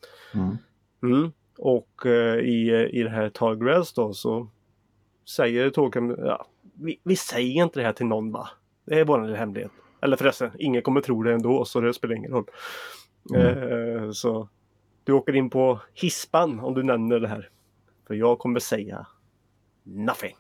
Och i det här Tall Grass då så säger Tolkien, ja, vi säger inte det här till någon, va? Det är bara en hemlighet. Eller förresten, ingen kommer tro det ändå, så det spelar ingen roll. Så du åker in på hispan om du nämner det här. För jag kommer säga nothing.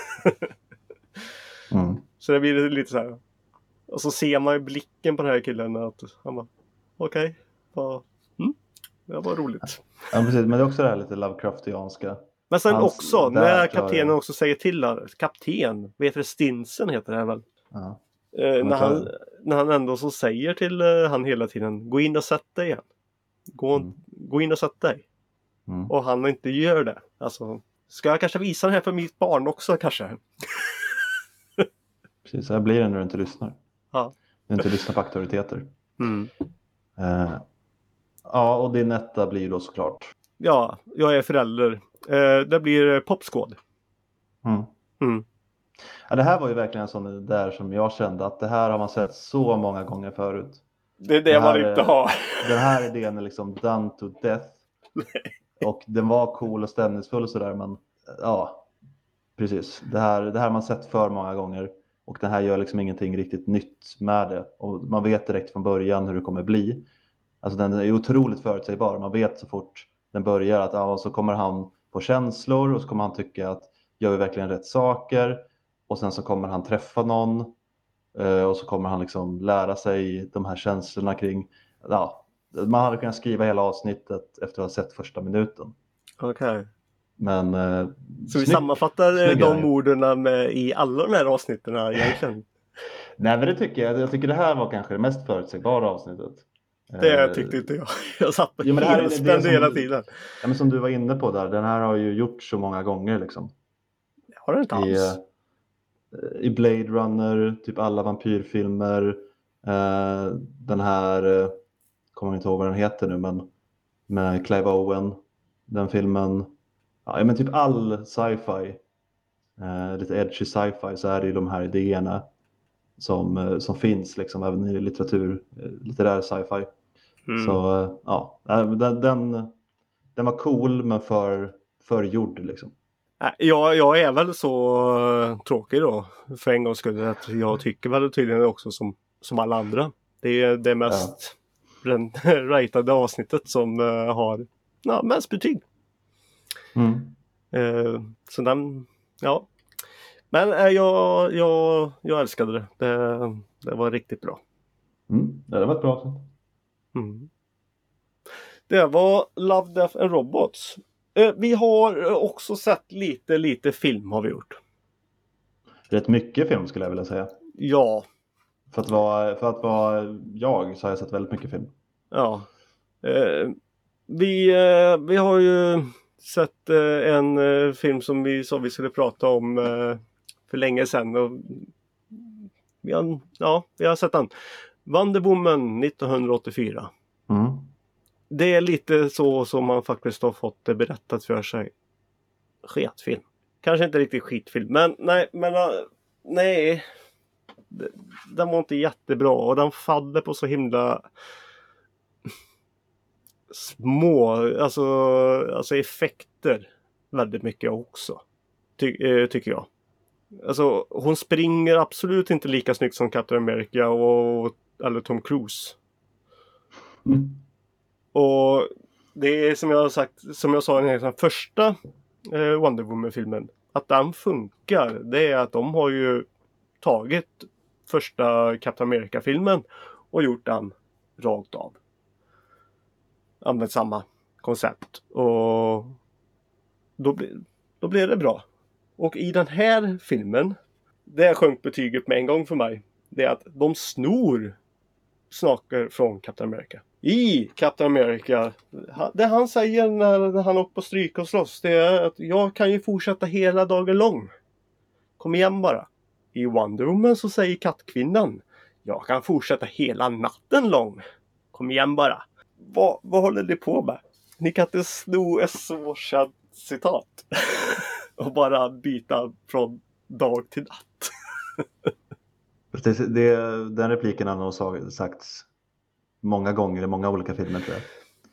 Så det blir lite så här. Och så ser man ju blicken på den här killen att han bara, okej, det var roligt. Ja, precis, men det är också det här lite Lovecraftianska. Men sen också, när kaptenen också säger till här, kapten, vet du, Stinsen heter det här väl? Ja. När han ändå så säger till han hela tiden, gå in och sätt dig igen. Gå in och sätt dig. Och han inte gör det. Alltså, ska jag kanske visa det här för mitt barn också kanske? Precis, så här blir det när du inte lyssnar. Ja. Du inte lyssnar på auktoriteter. Ja, och din etta blir då såklart. Ja, jag är förälder. Det blir popskåd. Ja, det här var ju verkligen en sån där som jag kände att det här har man sett så många gånger förut. Det är det man inte har. Den här idén är liksom done to death. Och den var cool och stämningsfull och sådär, men ja, precis. Det här har man sett för många gånger. Och det här gör liksom ingenting riktigt nytt med det. Och man vet direkt från början hur det kommer bli. Alltså den är otroligt förutsägbar. Man vet så fort den börjar att så kommer han på känslor och så kommer han tycka att gör vi verkligen rätt saker. Och sen så kommer han träffa någon och så kommer han liksom lära sig de här känslorna kring, ja, man hade kunnat skriva hela avsnittet efter att ha sett första minuten. Okej. Men så vi sammanfattar de orden i alla de här avsnitten egentligen? Nej, men det tycker jag. Jag tycker det här var kanske det mest förutsägbara avsnittet. Det tyckte inte jag. Jag satt helt spänd hela tiden. Ja, men som du var inne på där, den här har ju gjort så många gånger liksom. Har den inte alls? I Blade Runner, typ alla vampyrfilmer, den här, kommer inte ihåg vad den heter nu, men med Clive Owen, den filmen, ja men typ all sci-fi, lite edgy sci-fi, så är det ju de här idéerna som finns liksom även i litterär sci-fi. Så ja, den var cool men för gjord liksom. Jag är väl så tråkig då för en gångs skull att jag tycker väl tydligen också som alla andra. Det är det mest rightade avsnittet som har mest betyg. Så den, ja. Men jag älskade det. Det var riktigt bra. Det var ett bra sätt. Det var Love, Death and Robots. Vi har också sett lite film har vi gjort. Rätt mycket film skulle jag vilja säga. Ja. För att vara jag så har jag sett väldigt mycket film. Ja. Vi har ju sett en film som vi sa vi skulle prata om för länge sedan. Och vi har sett den. Wonder Woman 1984. Det är lite så som man faktiskt har fått det berättat för sig. Skitfilm. Kanske inte riktigt skitfilm. Men nej. Den var inte jättebra. Och den faller på så himla små. Alltså effekter. Väldigt mycket också. tycker jag. Alltså hon springer absolut inte lika snyggt som Captain America eller Tom Cruise. Och det är som jag sa i den första Wonder Woman-filmen, att den funkar. Det är att de har ju tagit första Captain America-filmen och gjort den rakt av. Använt samma koncept. Och då blir det bra. Och i den här filmen, det sjönk betyget med en gång för mig. Det är att de snor saker från Captain America. I Captain America, det han säger när han åker på stryk och slåss, det är att jag kan ju fortsätta hela dagen lång. Kom igen bara. I Wonder Woman så säger kattkvinnan, jag kan fortsätta hela natten lång. Kom igen bara. Vad håller ni på med? Ni kan inte sno ett så känt citat och bara byta från dag till natt. Den repliken har nog sagts många gånger i många olika filmer, tror jag.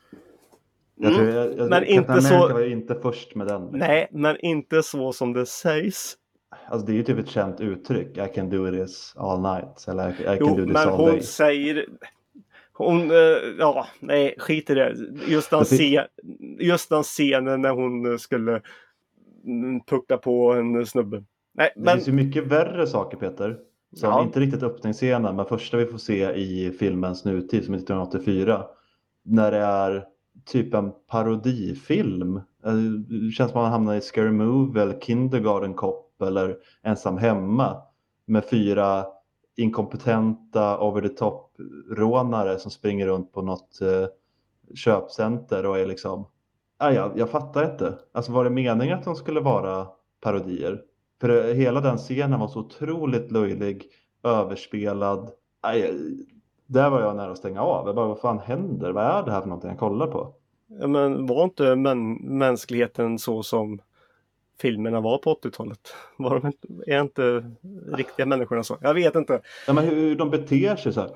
Men inte America så... var ju inte först med den. Liksom. Nej, men inte så som det sägs. Alltså det är ju typ ett känt uttryck. I can do this all night. Eller I can do this all hon day. säger... nej, skit i det. Just den scenen när hon skulle pucka på en snubbe. Nej, det finns ju mycket värre saker, Peter. Som inte riktigt öppningsscenen, men första vi får se i filmens nutid som är 1984. När det är typ en parodifilm. Det känns som att man hamnar i Scary Movie eller Kindergarten Cop eller Ensam hemma. Med 4 inkompetenta over the top rånare som springer runt på något köpcenter och är liksom... Jag fattar inte. Alltså var det meningen att de skulle vara parodier? För hela den scenen var så otroligt löjlig, överspelad. Där var jag nära att stänga av. Jag bara, vad fan händer? Vad är det här för någonting jag kollar på? Ja, men var inte mänskligheten så som filmerna var på 80-talet? Är inte riktiga människorna så? Jag vet inte. Ja, men hur de beter sig så här.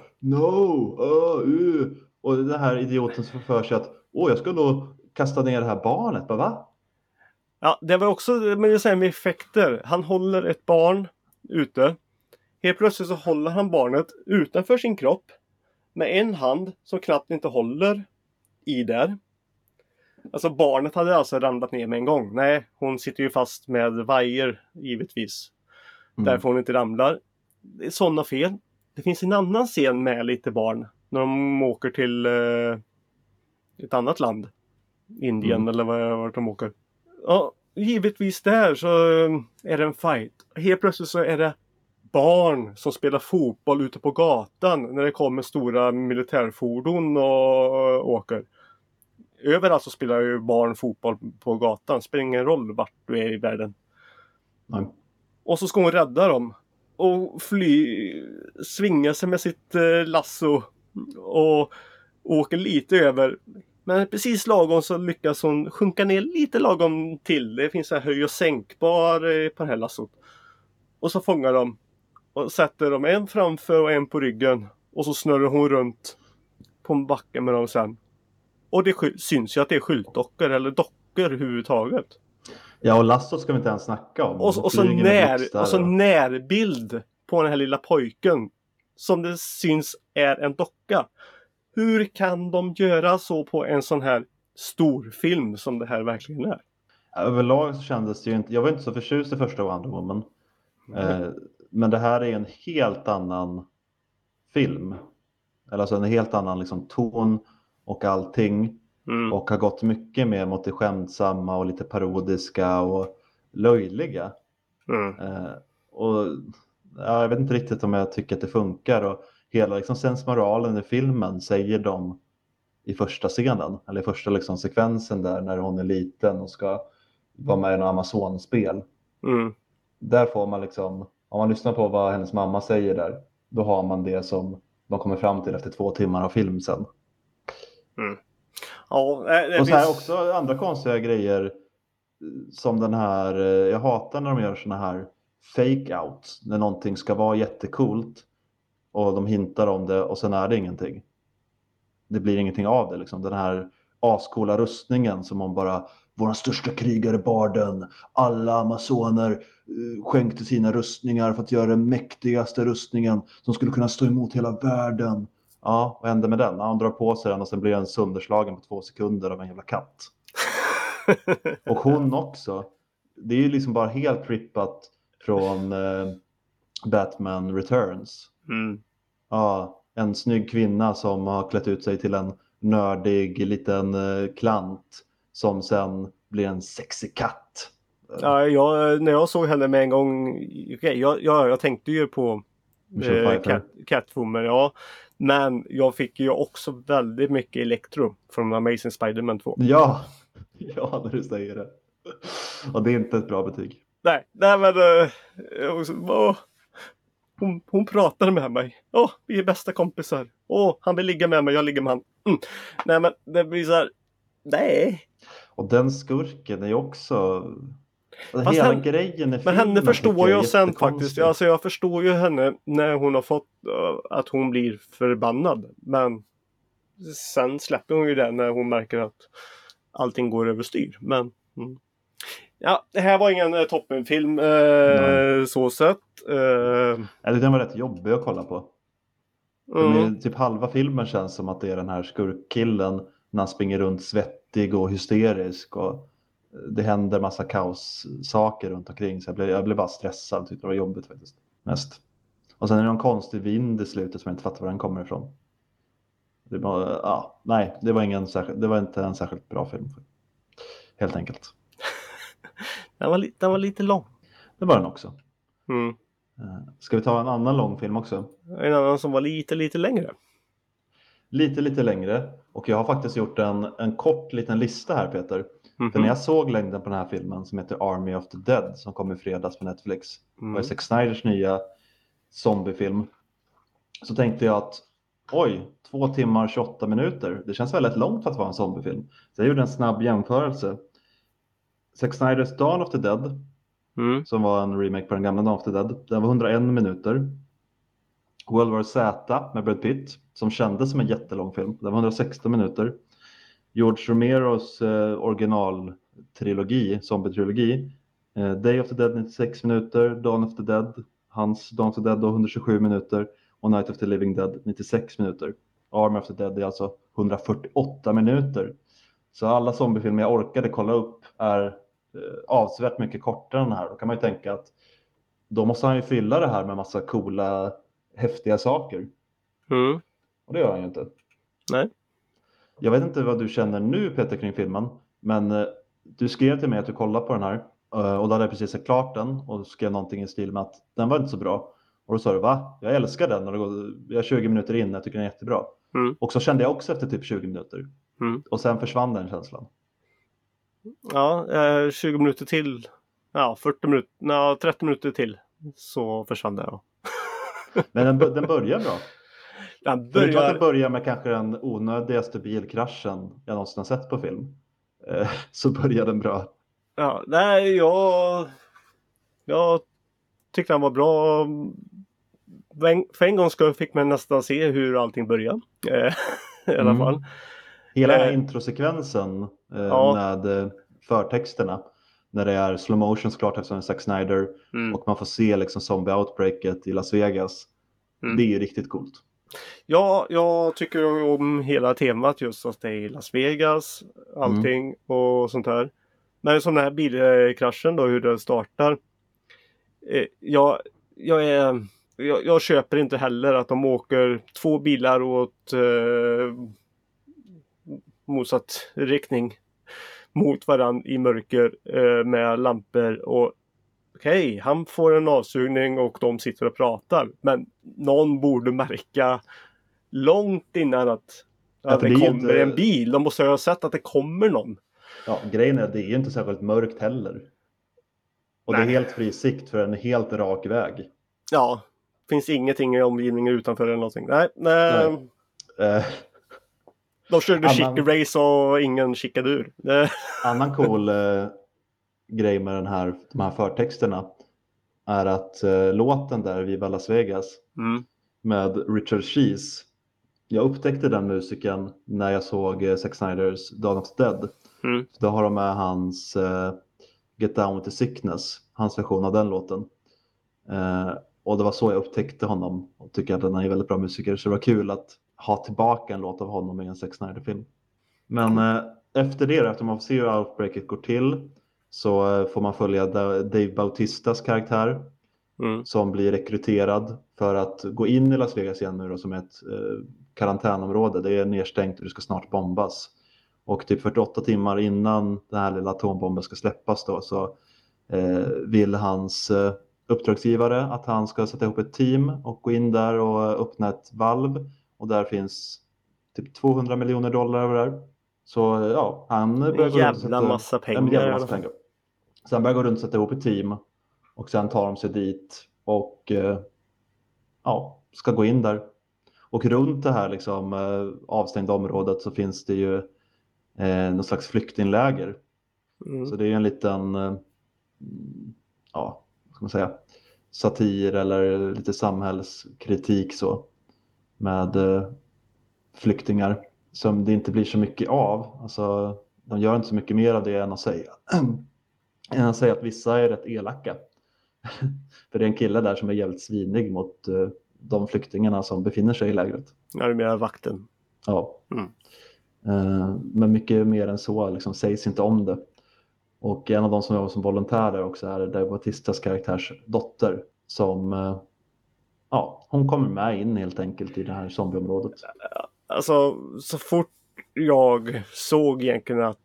Och den här idioten som får för sig att jag ska nog kasta ner det här barnet. Va? Ja, det var också med effekter. Han håller ett barn ute. Helt plötsligt så håller han barnet utanför sin kropp. Med en hand som knappt inte håller i där. Alltså barnet hade alltså ramlat ner med en gång. Nej, hon sitter ju fast med vajer givetvis. Därför hon inte ramlar. Det är sådana fel. Det finns en annan scen med lite barn. När de åker till ett annat land. Indien eller vart de åker. Ja, givetvis där så är det en fight. Helt plötsligt så är det barn som spelar fotboll ute på gatan när det kommer stora militärfordon och åker. Överallt så spelar ju barn fotboll på gatan. Spelar ingen roll vart du är i världen. Nej. Och så ska hon rädda dem. Och svinga sig med sitt lasso. Och åker lite över. Men precis lagom så lyckas hon sjunka ner lite lagom till. Det finns en höj- och sänkbar på den här lassot. Och så fångar de. Och sätter de en framför och en på ryggen. Och så snurrar hon runt på en backe med dem sen. Och det syns ju att det är skyltdockor eller dockor överhuvudtaget. Ja, och lassot ska vi inte ens snacka om. Och så närbild på den här lilla pojken. Som det syns är en docka. Hur kan de göra så på en sån här stor film som det här verkligen är? Överlag så kändes det ju inte... Jag var inte så förtjust i första Wonder Woman. Men det här är en helt annan film. Eller alltså en helt annan liksom ton och allting. Och har gått mycket mer mot det skämtsamma och lite parodiska och löjliga. Jag vet inte riktigt om jag tycker att det funkar. Och hela liksom sensmoralen i filmen säger de i första scenen. Eller i första liksom sekvensen där när hon är liten och ska vara med i en Amazon-spel. Där får man liksom, om man lyssnar på vad hennes mamma säger där, då har man det som de kommer fram till efter 2 timmar av film sen. Ja, och så här också andra konstiga grejer som den här, jag hatar när de gör såna här fake out, när någonting ska vara jättekult och de hintar om det och sen är det ingenting. Det blir ingenting av det liksom. Den här ascoola rustningen som hon bara våra största krigare barden. Alla amazoner skänkte sina rustningar för att göra den mäktigaste rustningen som skulle kunna stå emot hela världen. Ja, vad hände med den? Han drar på sig den och sen blir den sönderslagen på 2 sekunder av en jävla katt. Och hon också. Det är ju liksom bara helt rippat från Batman Returns. Ja, en snygg kvinna som har klätt ut sig till en nördig liten klant som sen blir en sexig katt. Ja, när jag såg henne med en gång, jag tänkte ju på Catwoman, ja. Men jag fick ju också väldigt mycket Electro från Amazing Spider-Man 2. Ja, när du säger det. Och det är inte ett bra betyg. Nej men hon pratar med mig. Vi är bästa kompisar. Han vill ligga med mig, jag ligger med han. Nej men det blir så här. Nej. Och den skurken är ju också... Hela grejen är men henne förstår jag sen faktiskt. Alltså jag förstår ju henne när hon har fått att hon blir förbannad. Men sen släpper hon ju det när hon märker att allting går överstyr. Men ja, det här var ingen toppenfilm så sett. Den var rätt jobbig att kolla på. Typ halva filmen känns som att det är den här skurkkillen när han springer runt svettig och hysterisk och det händer massa kaos-saker runt omkring. Så jag blev bara stressad. Tyckte det var jobbigt faktiskt. Mest. Och sen är det någon konstig vind i slutet som jag inte fattar var den kommer ifrån. Det var inte en särskilt bra film. Helt enkelt. Den var lite lång. Det var den också. Ska vi ta en annan lång film också? En annan som var lite längre. Lite längre. Och jag har faktiskt gjort en kort liten lista här, Peter. För när jag såg längden på den här filmen som heter Army of the Dead som kom i fredags på Netflix och Zack Snyders nya zombiefilm, så tänkte jag att 2 timmar 28 minuter. Det känns väldigt långt för att vara en zombiefilm. Så jag gjorde en snabb jämförelse. Zack Snyders Dawn of the Dead som var en remake på den gamla Dawn of the Dead, den var 101 minuter. World War Z med Brad Pitt som kändes som en jättelång film, den var 116 minuter. George Romeros originaltrilogi, zombie-trilogi, Day of the Dead 96 minuter, Dawn of the Dead, hans Dawn of the Dead då 127 minuter och Night of the Living Dead 96 minuter. Army of the Dead är alltså 148 minuter. Så alla zombiefilmer jag orkade kolla upp är avsevärt mycket kortare än den här. Då kan man ju tänka att då måste han ju fylla det här med massa coola, häftiga saker. Och det gör han ju inte. Nej. Jag vet inte vad du känner nu, Peter, kring filmen. Men du skrev till mig att du kollade på den här. Och då hade jag precis sett klart den. Och skrev någonting i stil med att den var inte så bra. Och då sa du, va? Jag älskar den. Och jag är 20 minuter in, jag tycker den är jättebra. Och så kände jag också efter typ 20 minuter. Och sen försvann den känslan. Ja, 20 minuter till. Ja, 40 minuter. 30 minuter till. Så försvann det. Ja. Men den börjar bra. Det är klart att det börjar med kanske den onödigaste bilkraschen jag någonsin har sett på film. Så börjar den bra. Ja, nej, jag tyckte den var bra. För en gång fick man nästan se hur allting börjar. I alla fall. Hela den här introsekvensen med förtexterna. När det är slow motion såklart eftersom Zack Snyder. Och man får se liksom zombie-outbreaket i Las Vegas. Det är ju riktigt coolt. Ja, jag tycker om hela temat just att det är i Las Vegas. Allting och sånt här. Men sån här bilkraschen då, hur den startar. Jag köper inte heller att de åker 2 bilar åt motsatt riktning mot varann i mörker med lampor och okej, han får en avsugning och de sitter och pratar. Men någon borde märka långt innan att det kommer en bil. De måste ha sett att det kommer någon. Ja, grejen är att det är inte särskilt mörkt heller. Och det är helt fri sikt för en helt rak väg. Ja, finns ingenting i omgivningen utanför eller någonting. Nej. De körde chic-race och ingen chickade ur. Annan cool grej med de här förtexterna är att låten där Viva Las Vegas med Richard Cheese, jag upptäckte den musiken när jag såg Zack Snyders Dawn of the Dead. Då har de med hans Get Down With The Sickness, hans version av den låten. Och det var så jag upptäckte honom och tycker att han är en väldigt bra musiker. Så det var kul att ha tillbaka en låt av honom i en Zack Snyder-film. Men efter det, efter man får se hur outbreaket går till, så får man följa Dave Bautistas karaktär som blir rekryterad för att gå in i Las Vegas igen nu då, som ett karantänområde. Det är nedstängt och det ska snart bombas. Och typ 48 timmar innan den här lilla atombomben ska släppas då, så vill hans uppdragsgivare att han ska sätta ihop ett team och gå in där och öppna ett valv. Och där finns typ $200 miljoner över där. Så ja, han börjar gå runt jävla massa pengar. jävla massa pengar. Så han börjar gå runt och sätta ihop ett team. Och sen tar de sig dit och ska gå in där. Och runt det här liksom, avstängda området så finns det ju någon slags flyktingläger. Så det är en liten vad ska man säga, satir eller lite samhällskritik så, med flyktingar som det inte blir så mycket av. Alltså, de gör inte så mycket mer av det än att säga att vissa är rätt elaka. För det är en kille där som är jävligt svinig mot de flyktingarna som befinner sig i lägret. Ja, det är mer vakten. Ja. Men mycket mer än så liksom, sägs inte om det. Och en av de som jobbar som volontär där också är Dave Bautistas karaktärs dotter som hon kommer med in helt enkelt i det här zombieområdet. Alltså, så fort jag såg egentligen att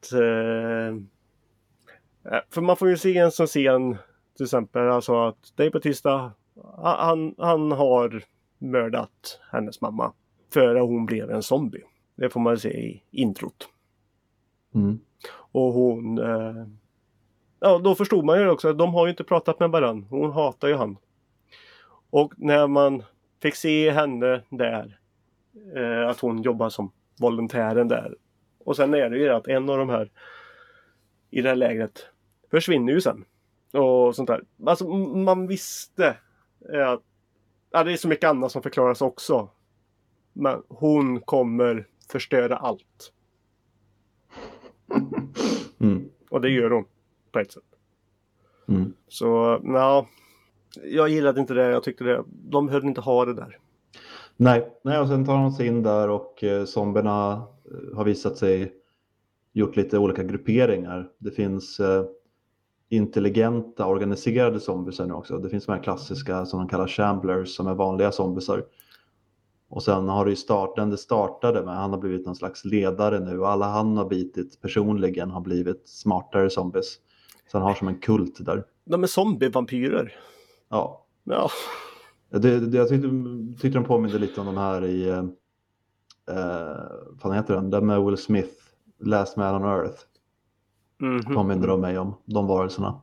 för man får ju se en sån scen till exempel, alltså att Dave Bautista han har mördat hennes mamma före hon blev en zombie. Det får man se i introt. Och hon då förstod man ju också att de har ju inte pratat med varandra. Hon hatar ju han. Och när man fick se henne där, att hon jobbar som volontären där. Och sen är det ju att en av de här i det här lägret försvinner ju sen. Och sånt där. Alltså man visste att det är så mycket annat som förklaras också. Men hon kommer förstöra allt. Och det gör hon på ett sätt. Så jag gillade inte det. Jag tyckte de höll inte ha det där. Nej, och sen tar de sig in där och zombierna har visat sig gjort lite olika grupperingar. Det finns intelligenta, organiserade zombiesar nu också. Det finns de här klassiska som de kallar shamblers som är vanliga zombiesar. Och sen har det startade med, han har blivit någon slags ledare nu och alla han har bitit personligen har blivit smartare zombies. Så han har som en kult där. De är zombie-vampyrer. Ja. Jag tyckte de påminner lite om de här i vad heter den? Den med Will Smith, Last Man on Earth. Påminner de mig om de varelserna.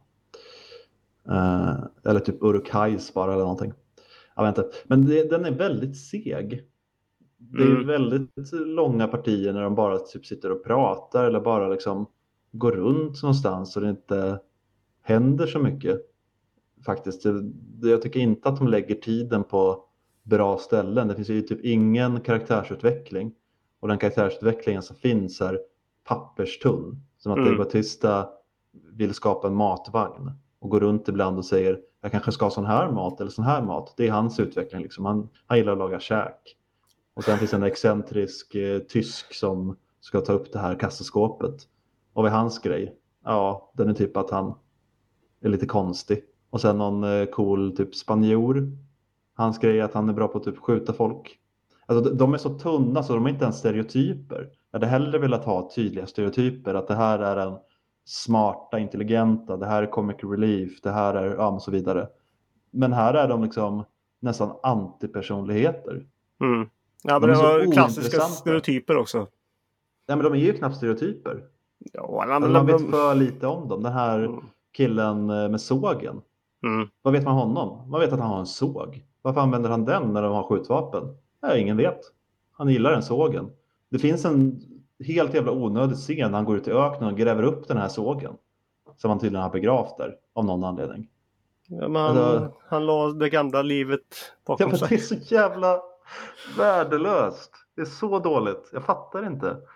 Eller typ Uruk-hais bara eller någonting. Jag vet inte. Men den är väldigt seg. Det är väldigt långa partier när de bara typ sitter och pratar eller bara liksom går runt någonstans och det inte händer så mycket. Faktiskt. Jag tycker inte att de lägger tiden på bra ställen. Det finns ju typ ingen karaktärsutveckling. Och den karaktärsutvecklingen som finns är papperstunn. Som att Dave Bautista vill skapa en matvagn. Och går runt ibland och säger jag kanske ska ha sån här mat eller sån här mat. Det är hans utveckling liksom. Han gillar att laga käk. Och sen finns en excentrisk tysk som ska ta upp det här kassaskåpet. Och vad är hans grej? Ja, den är typ att han är lite konstig. Och sen någon cool typ spanjor. Hans grej är att han är bra på att typ skjuta folk. Alltså de är så tunna så de är inte ens stereotyper. Jag hade hellre velat ha tydliga stereotyper. Att det här är en smarta, intelligenta. Det här är comic relief. Det här är och så vidare. Men här är de liksom nästan antipersonligheter. Ja, men det var klassiska stereotyper också. Ja, men de är ju knappt stereotyper. Ja, man vet för lite om dem. Den här killen med sågen. Vad vet man honom? Man vet att han har en såg. Varför använder han den när de har skjutvapen? Nej, ingen vet. Han gillar den sågen. Det finns en helt jävla onödig scen när han går ut i öknen och gräver upp den här sågen. Som han tydligen har begravt där. Av någon anledning. Ja, men han la det gamla livet bakom sig. Det är så jävla värdelöst. Det är så dåligt. Jag fattar inte.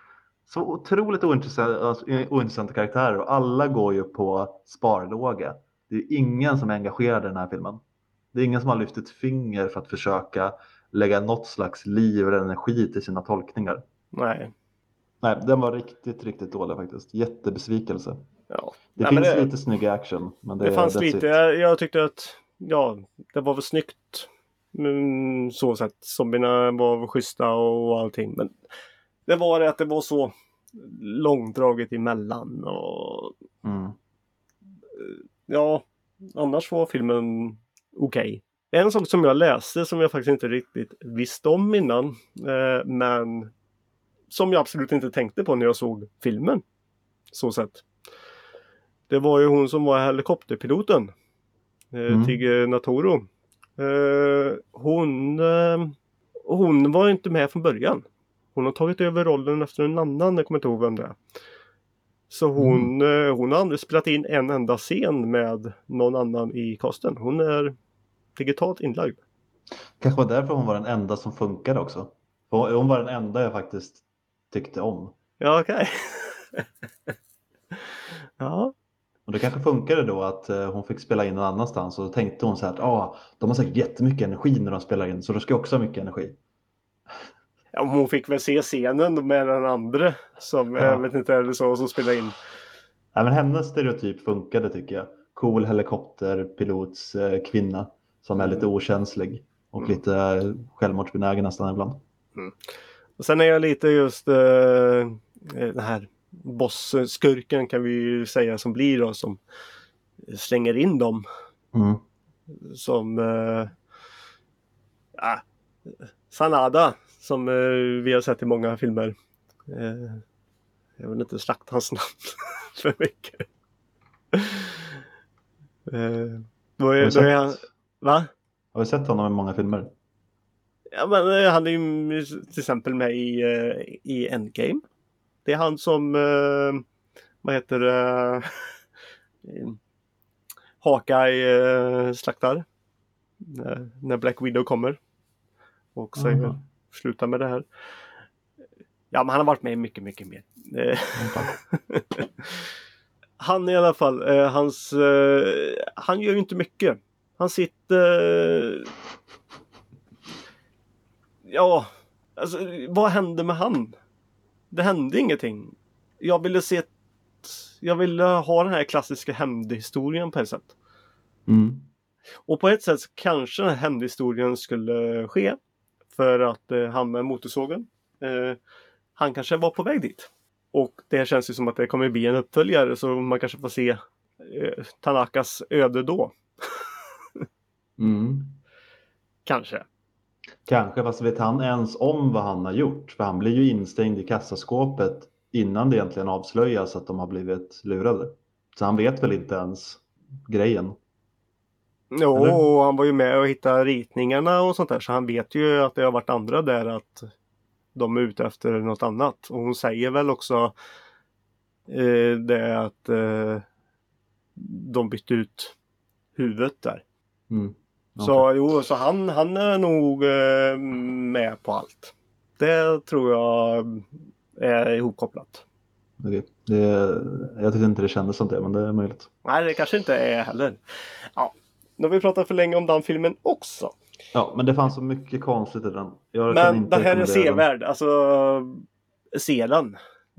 så otroligt ointressanta karaktärer och alla går ju på sparlåga. Det är ingen som är engagerad i den här filmen. Det är ingen som har lyft ett finger för att försöka lägga något slags liv eller energi till sina tolkningar. Nej. Nej, den var riktigt dålig faktiskt. Jättebesvikelse. Ja. Det finns lite snygg action. Men det fanns lite. Jag tyckte att det var väl snyggt. Så sätt. Zombierna var schyssta och allting. Men det var det att det var så långdraget emellan. Och ja, annars var filmen okej. En sak som jag läste som jag faktiskt inte riktigt visste om innan. Men som jag absolut inte tänkte på när jag såg filmen. Så sett. Det var ju hon som var helikopterpiloten. Tige Notaro. Hon var inte med från början. Hon har tagit över rollen efter en annan. Jag kommer inte ihåg vem det är. Så hon har aldrig spelat in en enda scen med någon annan i casten. Hon är digitalt inlagd. Kanske var därför hon var den enda som funkade också. Hon var den enda jag faktiskt tyckte om. Ja, okej. Ja. Och det kanske funkade då att hon fick spela in någon annanstans och då tänkte hon så här att de har säkert jättemycket energi när de spelar in så då ska jag också ha mycket energi. Ja, hon fick väl se scenen med den andra som jag vet inte eller så som spelar in. Ja, men hennes stereotyp funkade tycker jag. Cool helikopterpilots kvinna som är lite okänslig och lite självmordsbenägen nästan ibland. Och sen är jag lite just den här boss-skurken kan vi ju säga som blir då som slänger in dem. Som Sanada som vi har sett i många filmer. Jag vill inte slakta hans namn för mycket. Va? Har vi sett honom i många filmer? Ja, men han är ju till exempel med i Endgame. Det är han som vad heter det? Hawkeye slaktar när Black Widow kommer och säger sluta med det här. Ja, men han har varit med mycket mer. Han i alla fall han gör ju inte mycket. Han sitter alltså vad hände med han? Det hände ingenting. Jag ville ha den här klassiska hämndhistorien på ett sätt. Och på ett sätt kanske den här hämndhistorien skulle ske för att han med motorsågen han kanske var på väg dit. Och det känns ju som att det kommer bli en uppföljare så man kanske får se Tanakas öde då. Kanske, fast vet han ens om vad han har gjort? För han blir ju instängd i kassaskåpet innan det egentligen avslöjas att de har blivit lurade. Så han vet väl inte ens grejen? Jo, han var ju med och hittade ritningarna och sånt där. Så han vet ju att det har varit andra där att de är ute efter något annat. Och hon säger väl också det att de bytte ut huvudet där. Så så han är nog med på allt. Det tror jag är ihopkopplat. Okay. Jag tyckte inte det kändes som det, men det är möjligt. Nej, det kanske inte är heller. Ja, nu har vi pratat för länge om den filmen också. Ja, men det fanns så mycket konstigt i den. Men det här är sevärd. Alltså, se den.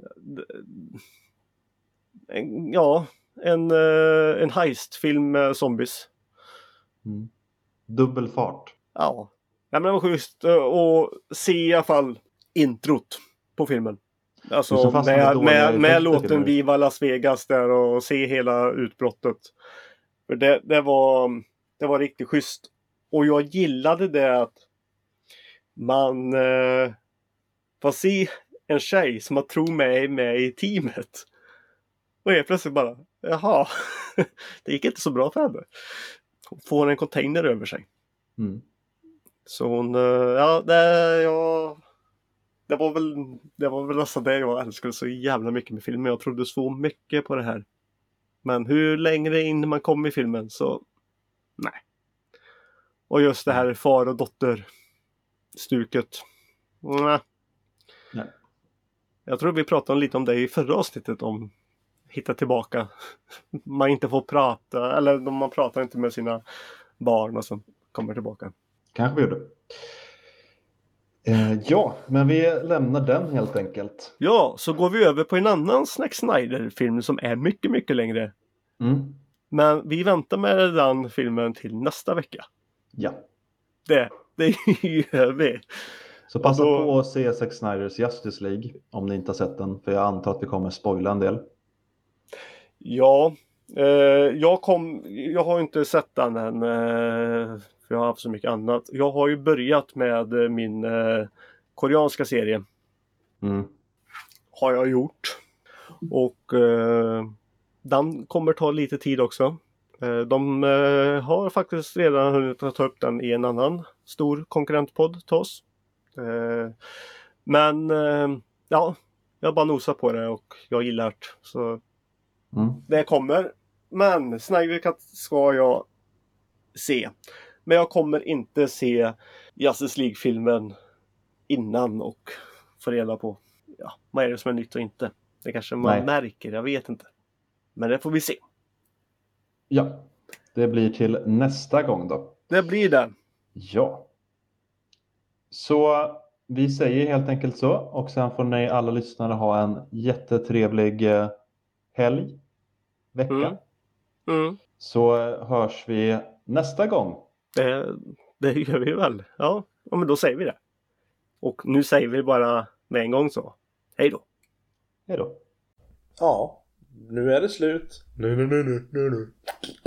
Ja, en heistfilm med zombies. Dubbel fart. Ja, men det var schysst att se i alla fall introt på filmen. Alltså med låten Viva Las Vegas där och se hela utbrottet. För det var riktigt schysst. Och jag gillade det att man får se en tjej som man tror med i teamet. Och helt plötsligt bara, jaha, det gick inte så bra för henne. Hon får en container över sig. Så hon, det var väl nästan det jag älskade så jävla mycket med filmen. Jag trodde så mycket på det här. Men hur längre in man kom i filmen så, nej. Och just det här far och dotter stuket. Nej. Jag tror vi pratade lite om det i förra avsnittet om hitta tillbaka. Man inte får prata, eller man pratar inte med sina barn och så kommer tillbaka. Kanske vi gjorde. Ja, men vi lämnar den helt enkelt. Ja, så går vi över på en annan Zack Snyder-film som är mycket, mycket längre. Mm. Men vi väntar med den filmen till nästa vecka. Ja. Det gör vi. Så passa på att se Zack Snyders Justice League om ni inte har sett den. För jag antar att vi kommer spoila en del. Ja, jag har inte sett den än. För jag har haft så mycket annat. Jag har ju börjat med min koreanska serie. Mm. Har jag gjort. Och den kommer ta lite tid också. De har faktiskt redan hunnit ta upp den i en annan stor konkurrentpodd till oss. Men ja, jag bara nosar på det och jag gillar det. Så det kommer. Men Snyder Cut ska jag se. Men jag kommer inte se Justice League-filmen innan och få reda på vad är det som är nytt och inte. Det kanske man märker, jag vet inte. Men det får vi se. Ja, det blir till nästa gång då. Det blir det. Ja. Så vi säger helt enkelt så. Och sen får ni alla lyssnare ha en jättetrevlig helg, vecka. Så hörs vi nästa gång. Det gör vi väl. Ja, men då säger vi det. Och nu säger vi bara med en gång så. Hej då. Hej då. Ja, nu är det slut. Nu.